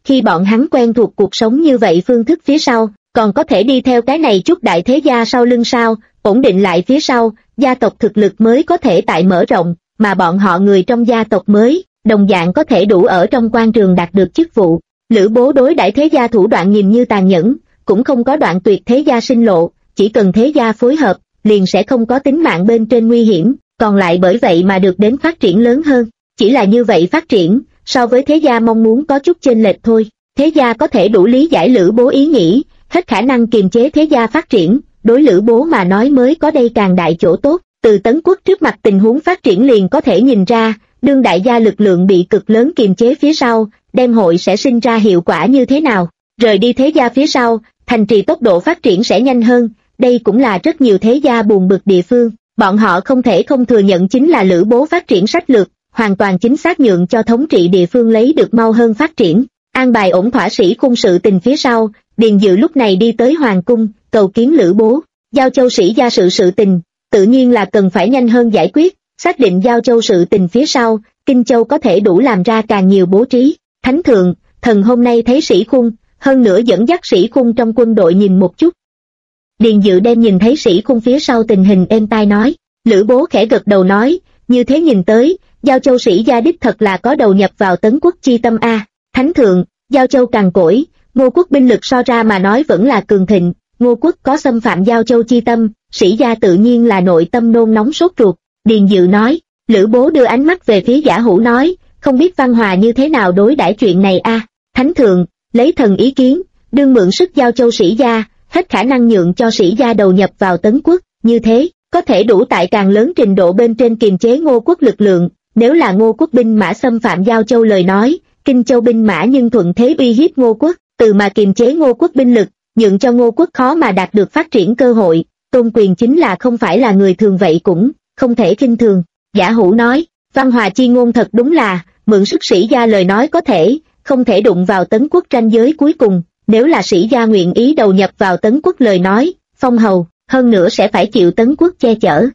khi bọn hắn quen thuộc cuộc sống như vậy phương thức phía sau, còn có thể đi theo cái này chút đại thế gia sau lưng sao, ổn định lại phía sau, gia tộc thực lực mới có thể tại mở rộng, mà bọn họ người trong gia tộc mới, đồng dạng có thể đủ ở trong quan trường đạt được chức vụ. Lữ Bố đối đãi thế gia thủ đoạn nhìn như tàn nhẫn, cũng không có đoạn tuyệt thế gia sinh lộ, chỉ cần thế gia phối hợp, liền sẽ không có tính mạng bên trên nguy hiểm, còn lại bởi vậy mà được đến phát triển lớn hơn. Chỉ là như vậy phát triển, so với thế gia mong muốn có chút chênh lệch thôi. Thế gia có thể đủ lý giải Lữ Bố ý nghĩ, hết khả năng kiềm chế thế gia phát triển, đối Lữ Bố mà nói mới có đây càng đại chỗ tốt. Từ Tấn Quốc trước mặt tình huống phát triển liền có thể nhìn ra, đương đại gia lực lượng bị cực lớn kiềm chế phía sau, đem hội sẽ sinh ra hiệu quả như thế nào. Rời đi thế gia phía sau, thành trì tốc độ phát triển sẽ nhanh hơn, đây cũng là rất nhiều thế gia buồn bực địa phương. Bọn họ không thể không thừa nhận chính là Lữ Bố phát triển sách lược, hoàn toàn chính xác nhượng cho thống trị địa phương lấy được mau hơn phát triển. An bài ổn thỏa Sĩ Khung sự tình phía sau, Điền Dự lúc này đi tới Hoàng cung, cầu kiến Lữ Bố. Giao Châu Sĩ gia sự tình, tự nhiên là cần phải nhanh hơn giải quyết, xác định Giao Châu sự tình phía sau, Kinh Châu có thể đủ làm ra càng nhiều bố trí. Thánh thượng, thần hôm nay thấy Sĩ Khung, hơn nữa dẫn dắt Sĩ Khung trong quân đội nhìn một chút. Điền Dự đem nhìn thấy Sĩ Khung phía sau tình hình êm tai nói. Lữ Bố khẽ gật đầu nói, như thế nhìn tới, Giao Châu Sĩ gia đích thật là có đầu nhập vào Tấn Quốc chi tâm a. Thánh thượng, Giao Châu cằn cỗi, Ngô quốc binh lực so ra mà nói vẫn là cường thịnh, Ngô quốc có xâm phạm Giao Châu chi tâm, Sĩ gia tự nhiên là nội tâm nôn nóng sốt ruột. Điền Dự nói. Lữ Bố đưa ánh mắt về phía Giả Hữu nói, không biết Văn Hòa như thế nào đối đãi chuyện này a. Thánh thượng, lấy thần ý kiến, đương mượn sức Giao Châu Sĩ gia, hết khả năng nhượng cho Sĩ gia đầu nhập vào Tấn Quốc, như thế có thể đủ tại càng lớn trình độ bên trên kiềm chế Ngô quốc lực lượng. Nếu là Ngô quốc binh mã xâm phạm Giao Châu lời nói, Kinh Châu binh mã nhưng thuận thế uy hiếp Ngô quốc, từ mà kiềm chế Ngô quốc binh lực, nhượng cho Ngô quốc khó mà đạt được phát triển cơ hội. Tôn Quyền chính là không phải là người thường vậy cũng không thể khinh thường. Giả Hữu nói, Văn Hòa chi ngôn thật đúng là, mượn sức Sĩ gia lời nói có thể, không thể đụng vào Tấn Quốc ranh giới cuối cùng. Nếu là Sĩ gia nguyện ý đầu nhập vào Tấn Quốc lời nói, phong hầu, hơn nữa sẽ phải chịu Tấn Quốc che chở.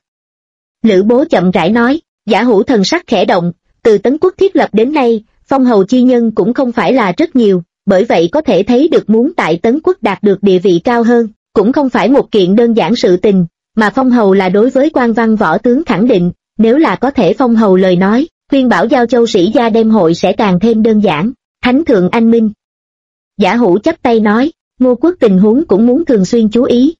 Lữ Bố chậm rãi nói. Giả Hữu thần sắc khẽ động, từ Tấn Quốc thiết lập đến nay, phong hầu chi nhân cũng không phải là rất nhiều, bởi vậy có thể thấy được muốn tại Tấn Quốc đạt được địa vị cao hơn, cũng không phải một kiện đơn giản sự tình, mà phong hầu là đối với quan văn võ tướng khẳng định, nếu là có thể phong hầu lời nói, khuyên bảo Giao Châu Sĩ gia đem hội sẽ càng thêm đơn giản. Thánh thượng anh minh. Giả Hữu chắp tay nói, Ngô quốc tình huống cũng muốn thường xuyên chú ý.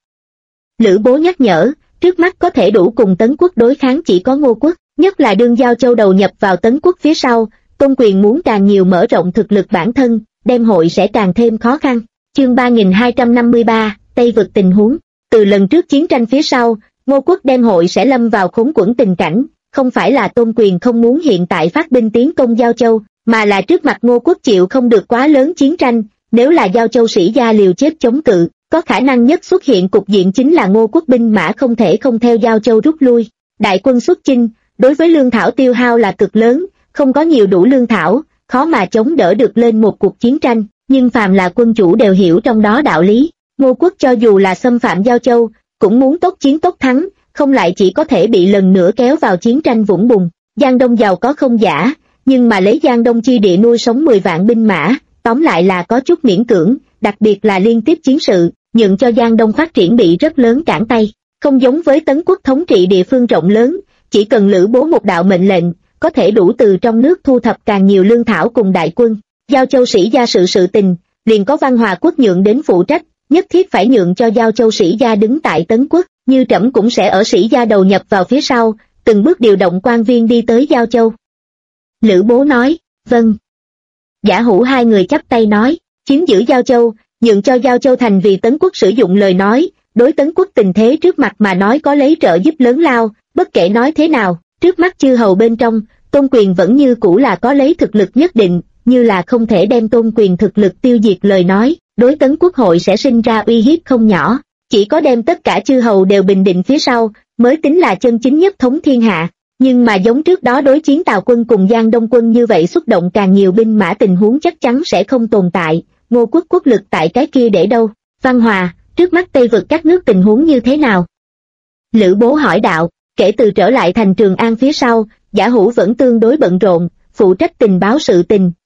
Lữ Bố nhắc nhở, trước mắt có thể đủ cùng Tấn Quốc đối kháng chỉ có Ngô quốc, nhất là đương Giao Châu đầu nhập vào Tấn Quốc phía sau, Tôn Quyền muốn càng nhiều mở rộng thực lực bản thân, đem hội sẽ càng thêm khó khăn. Chương 3253, Tây vực tình huống. Từ lần trước chiến tranh phía sau, Ngô quốc đem hội sẽ lâm vào khốn quẫn tình cảnh, không phải là Tôn Quyền không muốn hiện tại phát binh tiến công Giao Châu, mà là trước mặt Ngô quốc chịu không được quá lớn chiến tranh, nếu là Giao Châu Sĩ gia liều chết chống cự, có khả năng nhất xuất hiện cục diện chính là Ngô quốc binh mã không thể không theo Giao Châu rút lui. Đại quân xuất chinh, đối với lương thảo tiêu hao là cực lớn, không có nhiều đủ lương thảo, khó mà chống đỡ được lên một cuộc chiến tranh, nhưng phàm là quân chủ đều hiểu trong đó đạo lý. Ngô quốc cho dù là xâm phạm Giao Châu, cũng muốn tốc chiến tốc thắng, không lại chỉ có thể bị lần nữa kéo vào chiến tranh vũng bùn. Giang Đông giàu có không giả, nhưng mà lấy Giang Đông chi địa nuôi sống 10 vạn binh mã, tóm lại là có chút miễn cưỡng, đặc biệt là liên tiếp chiến sự, nhượng cho Giang Đông phát triển bị rất lớn cản tay. Không giống với Tấn Quốc thống trị địa phương rộng lớn, chỉ cần Lữ Bố một đạo mệnh lệnh, có thể đủ từ trong nước thu thập càng nhiều lương thảo cùng đại quân. Giao Châu Sĩ gia sự tình, liền có Văn Hòa quốc nhượng đến phụ trách, nhất thiết phải nhượng cho Giao Châu Sĩ gia đứng tại Tấn Quốc, như trẫm cũng sẽ ở Sĩ gia đầu nhập vào phía sau, từng bước điều động quan viên đi tới Giao Châu. Lữ Bố nói, vâng. Giả Hữu hai người chắp tay nói, chiếm giữ Giao Châu, nhượng cho Giao Châu thành vì Tấn Quốc sử dụng lời nói, đối Tấn Quốc tình thế trước mặt mà nói có lấy trợ giúp lớn lao, bất kể nói thế nào, trước mắt chư hầu bên trong, Tôn Quyền vẫn như cũ là có lấy thực lực nhất định, như là không thể đem Tôn Quyền thực lực tiêu diệt lời nói, đối Tấn Quốc hội sẽ sinh ra uy hiếp không nhỏ, chỉ có đem tất cả chư hầu đều bình định phía sau, mới tính là chân chính nhất thống thiên hạ. Nhưng mà giống trước đó đối chiến Tào quân cùng Giang Đông quân như vậy xúc động càng nhiều binh mã tình huống chắc chắn sẽ không tồn tại, Ngô quốc quốc lực tại cái kia để đâu? Văn Hòa, trước mắt Tây vực các nước tình huống như thế nào? Lữ Bố hỏi đạo, kể từ trở lại thành Trường An phía sau, Giả Hữu vẫn tương đối bận rộn, phụ trách tình báo sự tình,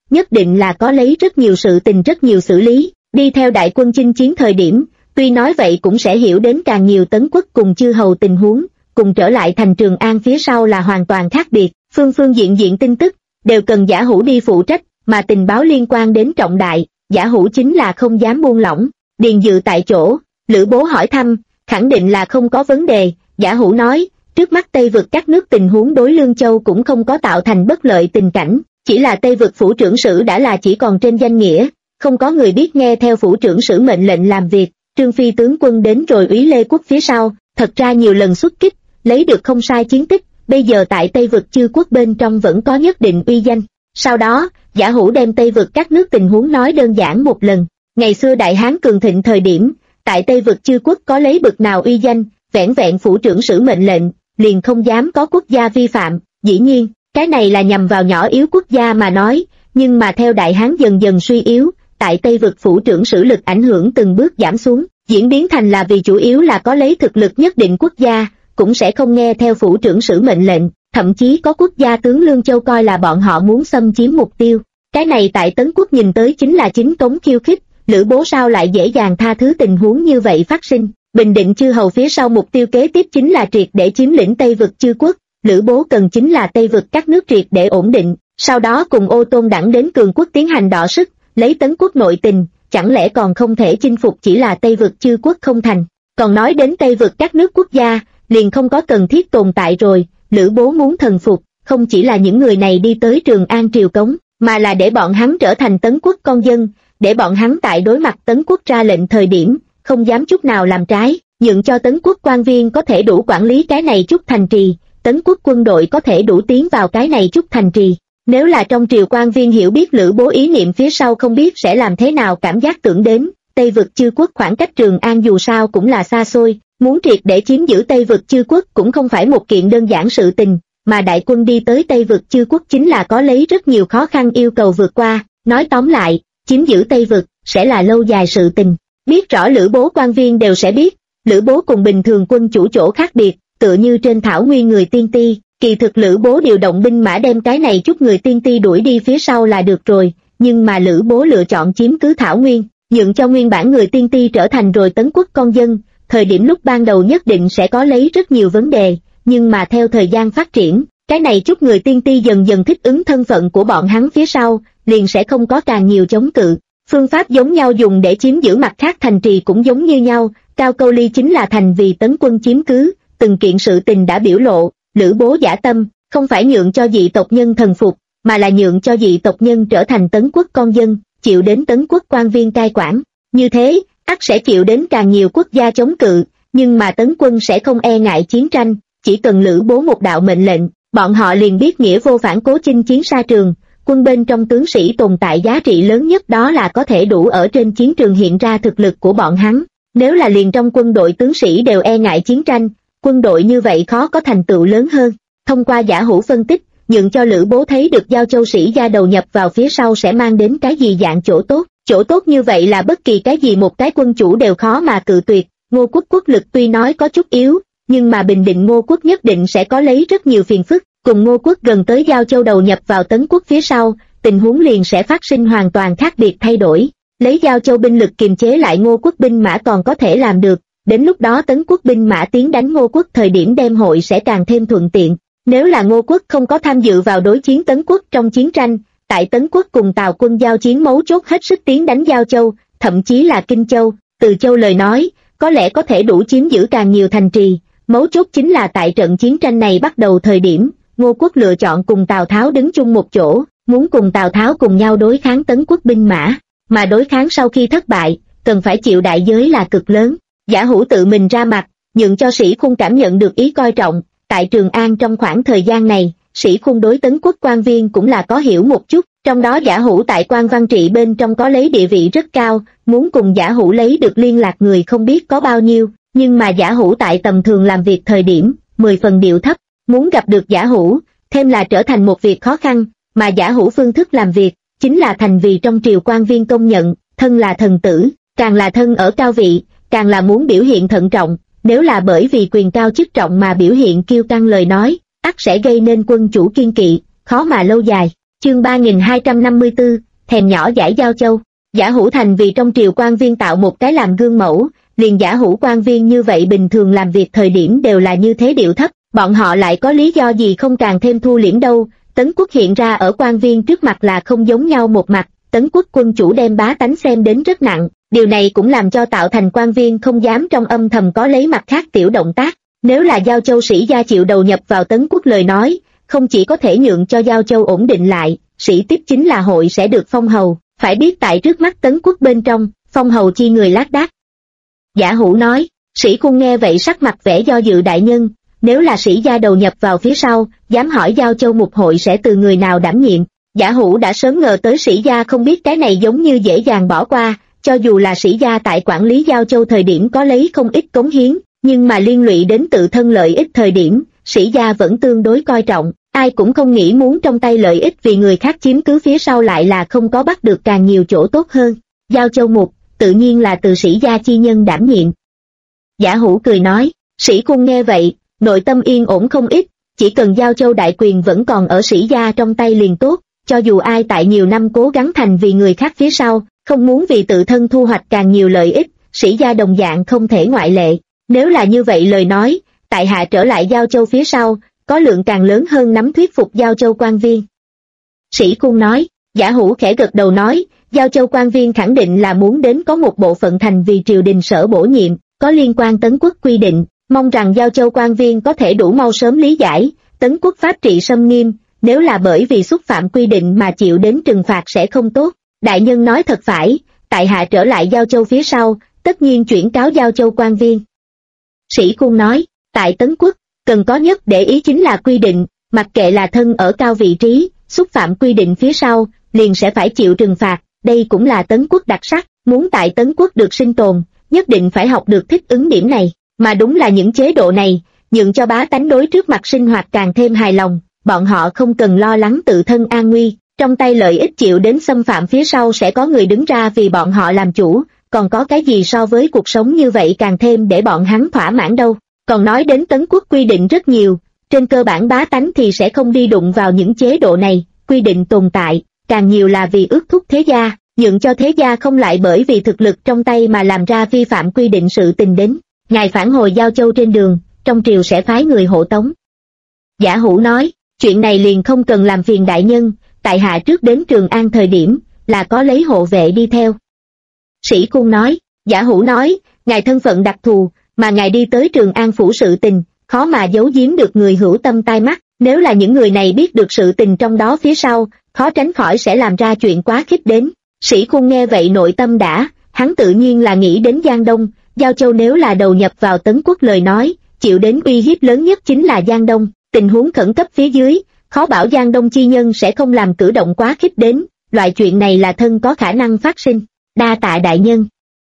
nhất định là có lấy rất nhiều sự tình rất nhiều xử lý, đi theo đại quân chinh chiến thời điểm, tuy nói vậy cũng sẽ hiểu đến càng nhiều Tấn Quốc cùng chư hầu tình huống, cùng trở lại thành Trường An phía sau là hoàn toàn khác biệt, phương diện tin tức, đều cần Giả Hữu đi phụ trách, mà tình báo liên quan đến trọng đại, Giả Hữu chính là không dám buông lỏng. Điền Dự tại chỗ, Lữ Bố hỏi thăm, khẳng định là không có vấn đề, Giả Hữu nói, trước mắt Tây vực các nước tình huống đối Lương Châu cũng không có tạo thành bất lợi tình cảnh, chỉ là Tây vực phủ trưởng sử đã là chỉ còn trên danh nghĩa, không có người biết nghe theo phủ trưởng sử mệnh lệnh làm việc, Trương Phi tướng quân đến rồi úy Lê Quốc phía sau, thật ra nhiều lần xuất kích, lấy được không sai chiến tích, bây giờ tại Tây vực chư quốc bên trong vẫn có nhất định uy danh. Sau đó, Giả Hữu đem Tây vực các nước tình huống nói đơn giản một lần, ngày xưa Đại Hán cường thịnh thời điểm, tại Tây vực chư quốc có lấy bực nào uy danh, vẻn vẹn phủ trưởng sử mệnh lệnh, liền không dám có quốc gia vi phạm, dĩ nhiên, cái này là nhằm vào nhỏ yếu quốc gia mà nói, nhưng mà theo Đại Hán dần dần suy yếu, tại Tây vực phủ trưởng sử lực ảnh hưởng từng bước giảm xuống, diễn biến thành là vì chủ yếu là có lấy thực lực nhất định quốc gia, cũng sẽ không nghe theo phủ trưởng sử mệnh lệnh, thậm chí có quốc gia tướng Lương Châu coi là bọn họ muốn xâm chiếm mục tiêu. Cái này tại Tấn Quốc nhìn tới chính là chính cống khiêu khích, Lữ Bố sao lại dễ dàng tha thứ tình huống như vậy phát sinh. Bình định chư hầu phía sau mục tiêu kế tiếp chính là triệt để chiếm lĩnh Tây vực chư quốc, Lữ Bố cần chính là Tây vực các nước triệt để ổn định, sau đó cùng Ô Tôn đẳng đến cường quốc tiến hành đọ sức, lấy Tấn Quốc nội tình, chẳng lẽ còn không thể chinh phục chỉ là Tây vực chư quốc không thành. Còn nói đến Tây vực các nước quốc gia, liền không có cần thiết tồn tại rồi, Lữ Bố muốn thần phục, không chỉ là những người này đi tới Trường An triều cống, mà là để bọn hắn trở thành Tấn Quốc con dân, để bọn hắn tại đối mặt Tấn Quốc ra lệnh thời điểm, không dám chút nào làm trái, nhượng cho Tấn Quốc quan viên có thể đủ quản lý cái này chút thành trì, Tấn Quốc quân đội có thể đủ tiến vào cái này chút thành trì. Nếu là trong triều quan viên hiểu biết Lữ Bố ý niệm phía sau không biết sẽ làm thế nào cảm giác tưởng đến, Tây vực chư quốc khoảng cách Trường An dù sao cũng là xa xôi, muốn triệt để chiếm giữ Tây vực chư quốc cũng không phải một kiện đơn giản sự tình, mà đại quân đi tới Tây vực chư quốc chính là có lấy rất nhiều khó khăn yêu cầu vượt qua, nói tóm lại, chiếm giữ Tây vực sẽ là lâu dài sự tình. Biết rõ Lữ Bố quan viên đều sẽ biết, Lữ Bố cùng bình thường quân chủ chỗ khác biệt, tựa như trên thảo nguyên người tiên ti, kỳ thực Lữ Bố điều động binh mã đem cái này chút người tiên ti đuổi đi phía sau là được rồi, nhưng mà Lữ Bố lựa chọn chiếm cứ thảo nguyên, nhượng cho nguyên bản người tiên ti trở thành rồi Tấn Quốc con dân, thời điểm lúc ban đầu nhất định sẽ có lấy rất nhiều vấn đề, nhưng mà theo thời gian phát triển, cái này chút người tiên ti dần dần thích ứng thân phận của bọn hắn phía sau, liền sẽ không có càng nhiều chống cự. Phương pháp giống nhau dùng để chiếm giữ mặt khác thành trì cũng giống như nhau, Cao Câu Ly chính là thành vì Tấn quân chiếm cứ, từng kiện sự tình đã biểu lộ, Lữ Bố giả tâm, không phải nhượng cho dị tộc nhân thần phục, mà là nhượng cho dị tộc nhân trở thành Tấn Quốc con dân, chịu đến Tấn Quốc quan viên cai quản. Như thế, ắt sẽ chịu đến càng nhiều quốc gia chống cự, nhưng mà Tấn quân sẽ không e ngại chiến tranh, chỉ cần Lữ Bố một đạo mệnh lệnh, bọn họ liền biết nghĩa vô phản cố chinh chiến xa trường. Quân bên trong tướng sĩ tồn tại giá trị lớn nhất đó là có thể đủ ở trên chiến trường hiện ra thực lực của bọn hắn. Nếu là liền trong quân đội tướng sĩ đều e ngại chiến tranh, quân đội như vậy khó có thành tựu lớn hơn. Thông qua Giả Hữu phân tích, nhượng cho Lữ Bố thấy được Giao Châu sĩ gia đầu nhập vào phía sau sẽ mang đến cái gì dạng chỗ tốt. Chỗ tốt như vậy là bất kỳ cái gì một cái quân chủ đều khó mà cự tuyệt. Ngô Quốc quốc lực tuy nói có chút yếu, nhưng mà bình định Ngô Quốc nhất định sẽ có lấy rất nhiều phiền phức. Cùng Ngô Quốc gần tới Giao Châu đầu nhập vào Tấn Quốc phía sau, tình huống liền sẽ phát sinh hoàn toàn khác biệt thay đổi. Lấy Giao Châu binh lực kiềm chế lại Ngô Quốc binh mã còn có thể làm được, đến lúc đó Tấn Quốc binh mã tiến đánh Ngô Quốc thời điểm đem hội sẽ càng thêm thuận tiện. Nếu là Ngô Quốc không có tham dự vào đối chiến Tấn Quốc trong chiến tranh, tại Tấn Quốc cùng Tào quân giao chiến mấu chốt hết sức tiến đánh Giao Châu, thậm chí là Kinh Châu, Từ Châu lời nói, có lẽ có thể đủ chiếm giữ càng nhiều thành trì, mấu chốt chính là tại trận chiến tranh này bắt đầu thời điểm, Ngô Quốc lựa chọn cùng Tào Tháo đứng chung một chỗ, muốn cùng Tào Tháo cùng nhau đối kháng Tấn Quốc binh mã, mà đối kháng sau khi thất bại, cần phải chịu đại giới là cực lớn. Giả Hữu tự mình ra mặt, nhượng cho Sĩ Khung cảm nhận được ý coi trọng, tại Trường An trong khoảng thời gian này, Sĩ Khung đối Tấn Quốc quan viên cũng là có hiểu một chút, trong đó Giả Hữu tại quan văn trị bên trong có lấy địa vị rất cao, muốn cùng Giả Hữu lấy được liên lạc người không biết có bao nhiêu, nhưng mà Giả Hữu tại tầm thường làm việc thời điểm, 10 phần điệu thấp, muốn gặp được Giả Hữu, thêm là trở thành một việc khó khăn, mà Giả Hữu phương thức làm việc, chính là thành vì trong triều quan viên công nhận, thân là thần tử, càng là thân ở cao vị, càng là muốn biểu hiện thận trọng, nếu là bởi vì quyền cao chức trọng mà biểu hiện kiêu căng lời nói, ắt sẽ gây nên quân chủ kiên kỵ, khó mà lâu dài. Chương 3254, thèm nhỏ giải Giao Châu. Giả Hữu Thành vì trong triều quan viên tạo một cái làm gương mẫu, liền Giả Hữu quan viên như vậy bình thường làm việc thời điểm đều là như thế điệu thấp, bọn họ lại có lý do gì không càng thêm thu liễm đâu. Tấn Quốc hiện ra ở quan viên trước mặt là không giống nhau một mặt, Tấn Quốc quân chủ đem bá tánh xem đến rất nặng, điều này cũng làm cho tạo thành quan viên không dám trong âm thầm có lấy mặt khác tiểu động tác. Nếu là Giao Châu sĩ gia chịu đầu nhập vào Tấn Quốc lời nói, không chỉ có thể nhượng cho Giao Châu ổn định lại, sĩ tiếp chính là hội sẽ được phong hầu, phải biết tại trước mắt Tấn Quốc bên trong, phong hầu chi người lác đác. Giả Hữu nói, sĩ Khung nghe vậy sắc mặt vẻ do dự đại nhân, nếu là sĩ gia đầu nhập vào phía sau, dám hỏi Giao Châu mục hội sẽ từ người nào đảm nhiệm. Giả Hữu đã sớm ngờ tới sĩ gia không biết cái này giống như dễ dàng bỏ qua, cho dù là sĩ gia tại quản lý Giao Châu thời điểm có lấy không ít cống hiến, nhưng mà liên lụy đến tự thân lợi ích thời điểm, sĩ gia vẫn tương đối coi trọng, ai cũng không nghĩ muốn trong tay lợi ích vì người khác chiếm cứ phía sau lại là không có bắt được càng nhiều chỗ tốt hơn. Giao Châu mục, tự nhiên là từ sĩ gia chi nhân đảm nhiệm. Giả Hữu cười nói, sĩ Khung nghe vậy, nội tâm yên ổn không ít, chỉ cần Giao Châu đại quyền vẫn còn ở sĩ gia trong tay liền tốt, cho dù ai tại nhiều năm cố gắng thành vì người khác phía sau, không muốn vì tự thân thu hoạch càng nhiều lợi ích, sĩ gia đồng dạng không thể ngoại lệ. Nếu là như vậy lời nói, tại hạ trở lại Giao Châu phía sau, có lượng càng lớn hơn nắm thuyết phục Giao Châu quan viên. Sĩ Khung nói, Giả Hữu khẽ gật đầu nói, Giao Châu quan viên khẳng định là muốn đến có một bộ phận thành vì triều đình sở bổ nhiệm, có liên quan Tấn Quốc quy định, mong rằng Giao Châu quan viên có thể đủ mau sớm lý giải, Tấn Quốc pháp trị xâm nghiêm, nếu là bởi vì xúc phạm quy định mà chịu đến trừng phạt sẽ không tốt. Đại nhân nói thật phải, tại hạ trở lại Giao Châu phía sau, tất nhiên chuyển cáo Giao Châu quan viên. Sĩ Khung nói, tại Tấn Quốc, cần có nhất để ý chính là quy định, mặc kệ là thân ở cao vị trí, xúc phạm quy định phía sau, liền sẽ phải chịu trừng phạt, đây cũng là Tấn Quốc đặc sắc, muốn tại Tấn Quốc được sinh tồn, nhất định phải học được thích ứng điểm này, mà đúng là những chế độ này, nhượng cho bá tánh đối trước mặt sinh hoạt càng thêm hài lòng, bọn họ không cần lo lắng tự thân an nguy, trong tay lợi ích chịu đến xâm phạm phía sau sẽ có người đứng ra vì bọn họ làm chủ, còn có cái gì so với cuộc sống như vậy càng thêm để bọn hắn thỏa mãn đâu. Còn nói đến Tấn Quốc quy định rất nhiều, trên cơ bản bá tánh thì sẽ không đi đụng vào những chế độ này, quy định tồn tại, càng nhiều là vì ước thúc thế gia, nhượng cho thế gia không lại bởi vì thực lực trong tay mà làm ra vi phạm quy định sự tình đến. Ngài phản hồi Giao Châu trên đường, trong triều sẽ phái người hộ tống. Giả Hữu nói, chuyện này liền không cần làm phiền đại nhân, tại hạ trước đến Trường An thời điểm, là có lấy hộ vệ đi theo. Sĩ Khung nói, Giả Hữu nói, ngài thân phận đặc thù, mà ngài đi tới Trường An phủ sự tình, khó mà giấu giếm được người hữu tâm tai mắt, nếu là những người này biết được sự tình trong đó phía sau, khó tránh khỏi sẽ làm ra chuyện quá khích đến. Sĩ Khung nghe vậy nội tâm đã, hắn tự nhiên là nghĩ đến Giang Đông, Giao Châu nếu là đầu nhập vào Tấn Quốc lời nói, chịu đến uy hiếp lớn nhất chính là Giang Đông, tình huống khẩn cấp phía dưới, khó bảo Giang Đông chi nhân sẽ không làm cử động quá khích đến, loại chuyện này là thân có khả năng phát sinh. Đa tạ đại nhân.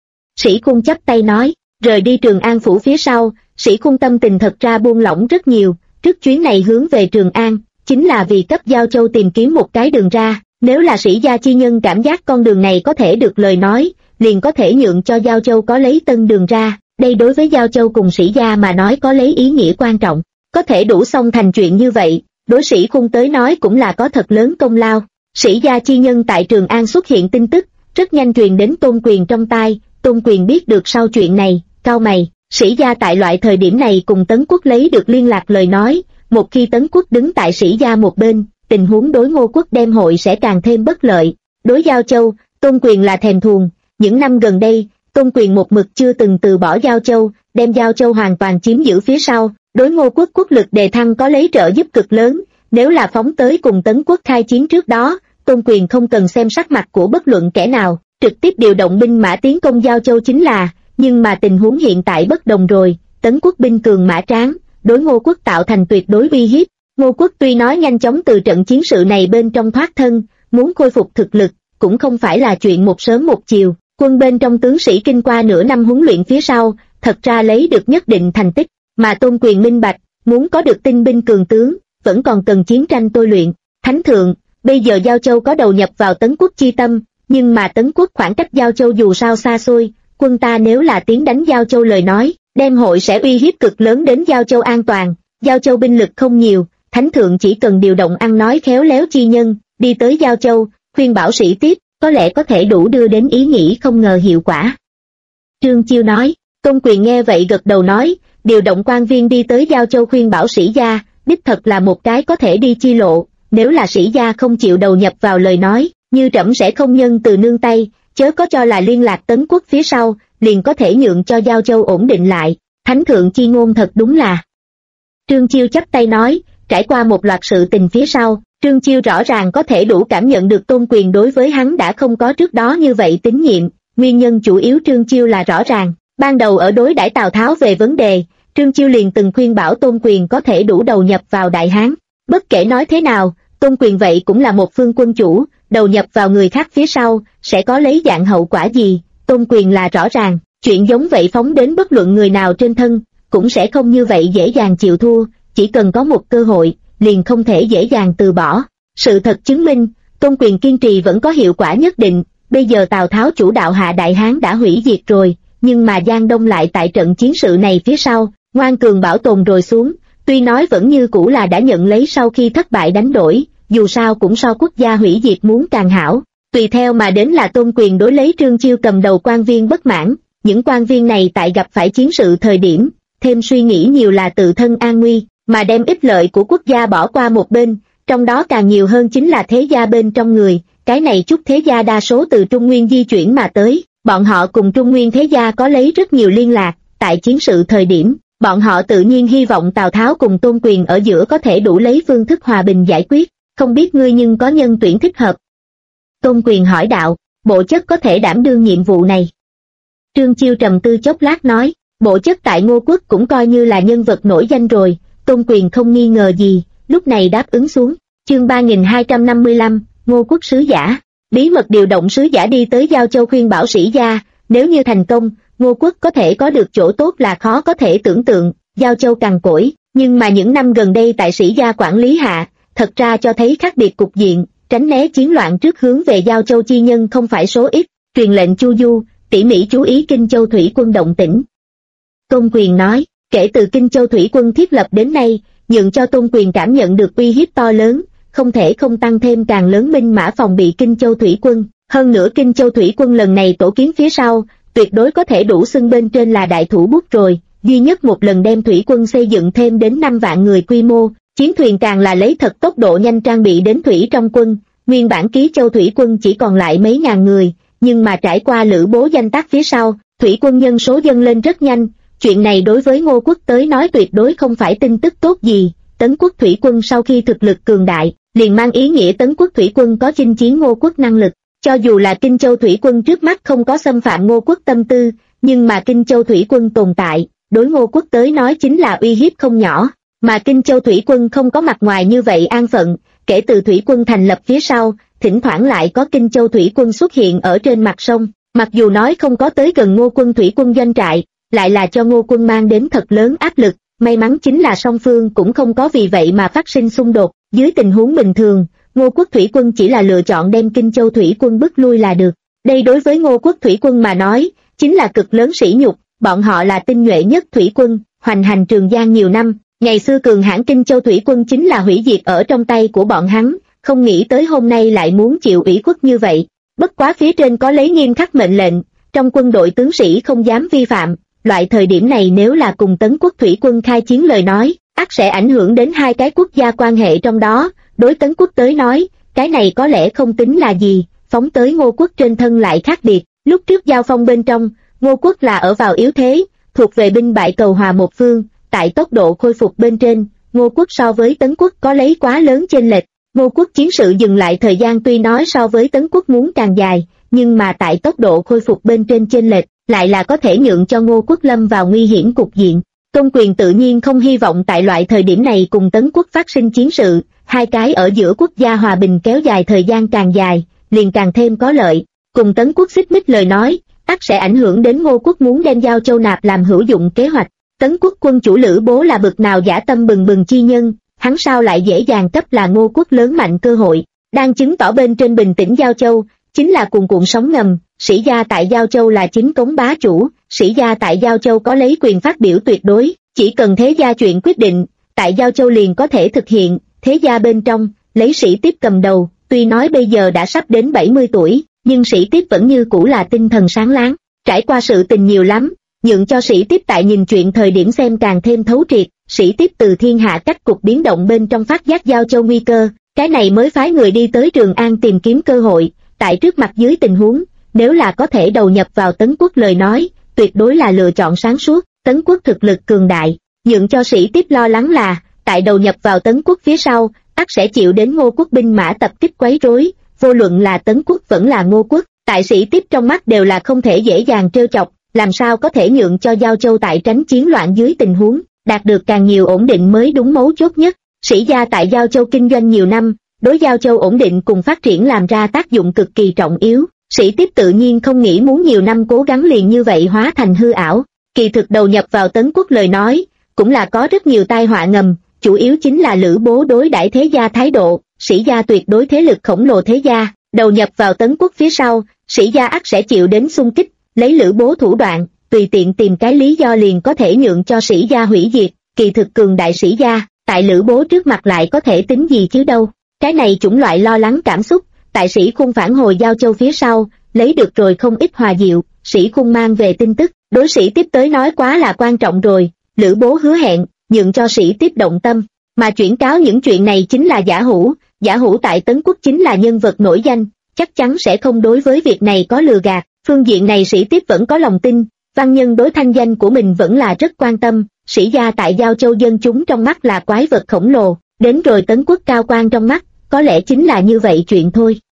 Sĩ Khung chắp tay nói, rời đi Trường An phủ phía sau, Sĩ Khung tâm tình thật ra buông lỏng rất nhiều, trước chuyến này hướng về Trường An, chính là vì cấp Giao Châu tìm kiếm một cái đường ra, nếu là sĩ gia chi nhân cảm giác con đường này có thể được lời nói, liền có thể nhượng cho Giao Châu có lấy tân đường ra, đây đối với Giao Châu cùng sĩ gia mà nói có lấy ý nghĩa quan trọng, có thể đủ xong thành chuyện như vậy, đối Sĩ Khung tới nói cũng là có thật lớn công lao. Sĩ gia chi nhân tại Trường An xuất hiện tin tức, rất nhanh truyền đến Tôn Quyền trong tai, Tôn Quyền biết được sau chuyện này, cau mày, sĩ gia tại loại thời điểm này cùng Tấn Quốc lấy được liên lạc lời nói, một khi Tấn Quốc đứng tại sĩ gia một bên, tình huống đối Ngô Quốc đem hội sẽ càng thêm bất lợi. Đối Giao Châu, Tôn Quyền là thèm thuồng, những năm gần đây, Tôn Quyền một mực chưa từng từ bỏ Giao Châu, đem Giao Châu hoàn toàn chiếm giữ phía sau, đối Ngô Quốc quốc lực đề thăng có lấy trợ giúp cực lớn, nếu là phóng tới cùng Tấn Quốc khai chiến trước đó, Tôn Quyền không cần xem sắc mặt của bất luận kẻ nào, trực tiếp điều động binh mã tiến công Giao Châu chính là, nhưng mà tình huống hiện tại bất đồng rồi, Tấn Quốc binh cường mã tráng, đối Ngô Quốc tạo thành tuyệt đối uy hiếp. Ngô Quốc tuy nói nhanh chóng từ trận chiến sự này bên trong thoát thân, muốn khôi phục thực lực, cũng không phải là chuyện một sớm một chiều, quân bên trong tướng sĩ kinh qua nửa năm huấn luyện phía sau, thật ra lấy được nhất định thành tích, mà Tôn Quyền minh bạch, muốn có được tinh binh cường tướng, vẫn còn cần chiến tranh tôi luyện. Thánh thượng, bây giờ Giao Châu có đầu nhập vào Tấn Quốc chi tâm, nhưng mà Tấn Quốc khoảng cách Giao Châu dù sao xa xôi, quân ta nếu là tiến đánh Giao Châu lời nói, đem hội sẽ uy hiếp cực lớn đến Giao Châu an toàn. Giao Châu binh lực không nhiều, Thánh thượng chỉ cần điều động ăn nói khéo léo chi nhân, đi tới Giao Châu, khuyên bảo sĩ tiếp, có lẽ có thể đủ đưa đến ý nghĩ không ngờ hiệu quả. Trương Chiêu nói. Tôn Quyền nghe vậy gật đầu nói, điều động quan viên đi tới Giao Châu khuyên bảo sĩ gia, đích thật là một cái có thể đi chi lộ, nếu là sĩ gia không chịu đầu nhập vào lời nói, như trẫm sẽ không nhân từ nương tay, chớ có cho là liên lạc Tấn quốc phía sau, liền có thể nhượng cho Giao Châu ổn định lại, thánh thượng chi ngôn thật đúng là. Trương Chiêu chắp tay nói, trải qua một loạt sự tình phía sau, Trương Chiêu rõ ràng có thể đủ cảm nhận được Tôn Quyền đối với hắn đã không có trước đó như vậy tín nhiệm, nguyên nhân chủ yếu Trương Chiêu là rõ ràng. Ban đầu ở đối đãi Tào Tháo về vấn đề, Trương Chiêu liền từng khuyên bảo Tôn Quyền có thể đủ đầu nhập vào Đại Hán. Bất kể nói thế nào, Tôn Quyền vậy cũng là một phương quân chủ, đầu nhập vào người khác phía sau, sẽ có lấy dạng hậu quả gì, Tôn Quyền là rõ ràng, chuyện giống vậy phóng đến bất luận người nào trên thân, cũng sẽ không như vậy dễ dàng chịu thua, chỉ cần có một cơ hội, liền không thể dễ dàng từ bỏ. Sự thật chứng minh, Tôn Quyền kiên trì vẫn có hiệu quả nhất định, bây giờ Tào Tháo chủ đạo hạ Đại Hán đã hủy diệt rồi, nhưng mà Giang Đông lại tại trận chiến sự này phía sau, ngoan cường bảo tồn rồi xuống, tuy nói vẫn như cũ là đã nhận lấy sau khi thất bại đánh đổi, dù sao cũng so quốc gia hủy diệt muốn càng hảo, tùy theo mà đến là Tôn Quyền đối lấy Trương Chiêu cầm đầu quan viên bất mãn, những quan viên này tại gặp phải chiến sự thời điểm, thêm suy nghĩ nhiều là tự thân an nguy, mà đem ích lợi của quốc gia bỏ qua một bên, trong đó càng nhiều hơn chính là thế gia bên trong người, cái này chút thế gia đa số từ Trung Nguyên di chuyển mà tới. Bọn họ cùng Trung Nguyên thế gia có lấy rất nhiều liên lạc, tại chiến sự thời điểm, bọn họ tự nhiên hy vọng Tào Tháo cùng Tôn Quyền ở giữa có thể đủ lấy phương thức hòa bình giải quyết, không biết ngươi nhưng có nhân tuyển thích hợp. Tôn Quyền hỏi đạo, bộ chất có thể đảm đương nhiệm vụ này. Trương Chiêu trầm tư chốc lát nói, bộ chất tại Ngô Quốc cũng coi như là nhân vật nổi danh rồi, Tôn Quyền không nghi ngờ gì, lúc này đáp ứng xuống. Chương 3255, Ngô Quốc sứ giả. Bí mật điều động sứ giả đi tới Giao Châu khuyên bảo sĩ gia, nếu như thành công, Ngô Quốc có thể có được chỗ tốt là khó có thể tưởng tượng, Giao Châu cằn cỗi, nhưng mà những năm gần đây tại sĩ gia quản lý hạ, thật ra cho thấy khác biệt cục diện, tránh né chiến loạn trước hướng về Giao Châu chi nhân không phải số ít, truyền lệnh Chu Du, tỉ mỉ chú ý Kinh Châu thủy quân động tĩnh. Tôn Quyền nói, kể từ Kinh Châu thủy quân thiết lập đến nay, nhượng cho Tôn Quyền cảm nhận được uy hiếp to lớn, không thể không tăng thêm càng lớn binh mã phòng bị Kinh Châu thủy quân, hơn nữa Kinh Châu thủy quân lần này tổ kiến phía sau, tuyệt đối có thể đủ xưng bên trên là đại thủ bút rồi, duy nhất một lần đem thủy quân xây dựng thêm đến 5 vạn người quy mô, chiến thuyền càng là lấy thật tốc độ nhanh trang bị đến thủy trong quân, nguyên bản Ký Châu thủy quân chỉ còn lại mấy ngàn người, nhưng mà trải qua Lữ Bố danh tác phía sau, thủy quân nhân số dâng lên rất nhanh, chuyện này đối với Ngô Quốc tới nói tuyệt đối không phải tin tức tốt gì. Tấn quốc thủy quân sau khi thực lực cường đại, liền mang ý nghĩa Tấn quốc thủy quân có chinh chiến Ngô Quốc năng lực. Cho dù là Kinh Châu thủy quân trước mắt không có xâm phạm Ngô Quốc tâm tư, nhưng mà Kinh Châu thủy quân tồn tại, đối Ngô Quốc tới nói chính là uy hiếp không nhỏ. Mà Kinh Châu thủy quân không có mặt ngoài như vậy an phận, kể từ thủy quân thành lập phía sau, thỉnh thoảng lại có Kinh Châu thủy quân xuất hiện ở trên mặt sông. Mặc dù nói không có tới gần Ngô quân thủy quân doanh trại, lại là cho Ngô quân mang đến thật lớn áp lực. May mắn chính là song phương cũng không có vì vậy mà phát sinh xung đột, dưới tình huống bình thường, Ngô Quốc thủy quân chỉ là lựa chọn đem Kinh Châu thủy quân bức lui là được. Đây đối với Ngô Quốc thủy quân mà nói, chính là cực lớn sỉ nhục, bọn họ là tinh nhuệ nhất thủy quân, hoành hành Trường Giang nhiều năm, ngày xưa cường hãn Kinh Châu thủy quân chính là hủy diệt ở trong tay của bọn hắn, không nghĩ tới hôm nay lại muốn chịu ủy khuất như vậy. Bất quá phía trên có lấy nghiêm khắc mệnh lệnh, trong quân đội tướng sĩ không dám vi phạm. Loại thời điểm này nếu là cùng Tấn quốc thủy quân khai chiến lời nói, ắt sẽ ảnh hưởng đến hai cái quốc gia quan hệ trong đó, đối Tấn quốc tới nói, cái này có lẽ không tính là gì, phóng tới Ngô Quốc trên thân lại khác biệt, lúc trước giao phong bên trong, Ngô Quốc là ở vào yếu thế, thuộc về binh bại cầu hòa một phương, tại tốc độ khôi phục bên trên, Ngô Quốc so với Tấn quốc có lấy quá lớn chênh lệch, Ngô Quốc chiến sự dừng lại thời gian tuy nói so với Tấn quốc muốn càng dài, nhưng mà tại tốc độ khôi phục bên trên chênh lệch, lại là có thể nhượng cho Ngô Quốc lâm vào nguy hiểm cục diện. Tôn Quyền tự nhiên không hy vọng tại loại thời điểm này cùng Tấn quốc phát sinh chiến sự, hai cái ở giữa quốc gia hòa bình kéo dài thời gian càng dài, liền càng thêm có lợi. Cùng Tấn quốc xích mích lời nói, ắt sẽ ảnh hưởng đến Ngô Quốc muốn đem Giao Châu nạp làm hữu dụng kế hoạch. Tấn quốc quân chủ Lữ Bố là bực nào dã tâm bừng bừng chi nhân, hắn sao lại dễ dàng cấp là Ngô Quốc lớn mạnh cơ hội, đang chứng tỏ bên trên bình tĩnh Giao Châu, chính là cuồn cuộn sóng ngầm. Sĩ gia tại Giao Châu là chính cống bá chủ, sĩ gia tại Giao Châu có lấy quyền phát biểu tuyệt đối, chỉ cần thế gia chuyện quyết định, tại Giao Châu liền có thể thực hiện, thế gia bên trong, lấy sĩ tiếp cầm đầu, tuy nói bây giờ đã sắp đến 70 tuổi, nhưng Sĩ Tiếp vẫn như cũ là tinh thần sáng láng, trải qua sự tình nhiều lắm, nhượng cho Sĩ Tiếp tại nhìn chuyện thời điểm xem càng thêm thấu triệt. Sĩ Tiếp từ thiên hạ cách cục biến động bên trong phát giác Giao Châu nguy cơ, cái này mới phái người đi tới Trường An tìm kiếm cơ hội. Tại trước mặt dưới tình huống, nếu là có thể đầu nhập vào Tấn Quốc lời nói, tuyệt đối là lựa chọn sáng suốt. Tấn Quốc thực lực cường đại, nhượng cho Sĩ Tiếp lo lắng là, tại đầu nhập vào Tấn Quốc phía sau, ắt sẽ chịu đến Ngô Quốc binh mã tập kích quấy rối, vô luận là Tấn Quốc vẫn là Ngô Quốc, tại Sĩ Tiếp trong mắt đều là không thể dễ dàng trêu chọc, làm sao có thể nhượng cho Giao Châu tại tránh chiến loạn dưới tình huống, đạt được càng nhiều ổn định mới đúng mấu chốt nhất. Sĩ gia tại Giao Châu kinh doanh nhiều năm, đối Giao Châu ổn định cùng phát triển làm ra tác dụng cực kỳ trọng yếu. Sĩ Tiếp tự nhiên không nghĩ muốn nhiều năm cố gắng liền như vậy hóa thành hư ảo. Kỳ thực đầu nhập vào Tấn Quốc lời nói, cũng là có rất nhiều tai họa ngầm, chủ yếu chính là Lữ Bố đối đãi thế gia thái độ. Sĩ gia tuyệt đối thế lực khổng lồ thế gia, đầu nhập vào Tấn Quốc phía sau, Sĩ gia ắt sẽ chịu đến xung kích, lấy Lữ Bố thủ đoạn, tùy tiện tìm cái lý do liền có thể nhượng cho Sĩ gia hủy diệt. Kỳ thực cường đại Sĩ gia, tại Lữ Bố trước mặt lại có thể tính gì chứ đâu. Cái này chủng loại lo lắng cảm xúc, tại Sĩ Khung phản hồi Giao Châu phía sau, lấy được rồi không ít hòa diệu. Sĩ Khung mang về tin tức, đối Sĩ Tiếp tới nói quá là quan trọng rồi. Lữ Bố hứa hẹn, nhượng cho Sĩ Tiếp động tâm, mà chuyển cáo những chuyện này chính là Giả Hữu. Giả Hữu tại Tấn Quốc chính là nhân vật nổi danh, chắc chắn sẽ không đối với việc này có lừa gạt. Phương diện này Sĩ Tiếp vẫn có lòng tin, văn nhân đối thanh danh của mình vẫn là rất quan tâm. Sĩ gia tại Giao Châu dân chúng trong mắt là quái vật khổng lồ, đến rồi Tấn Quốc cao quan trong mắt, có lẽ chính là như vậy chuyện thôi.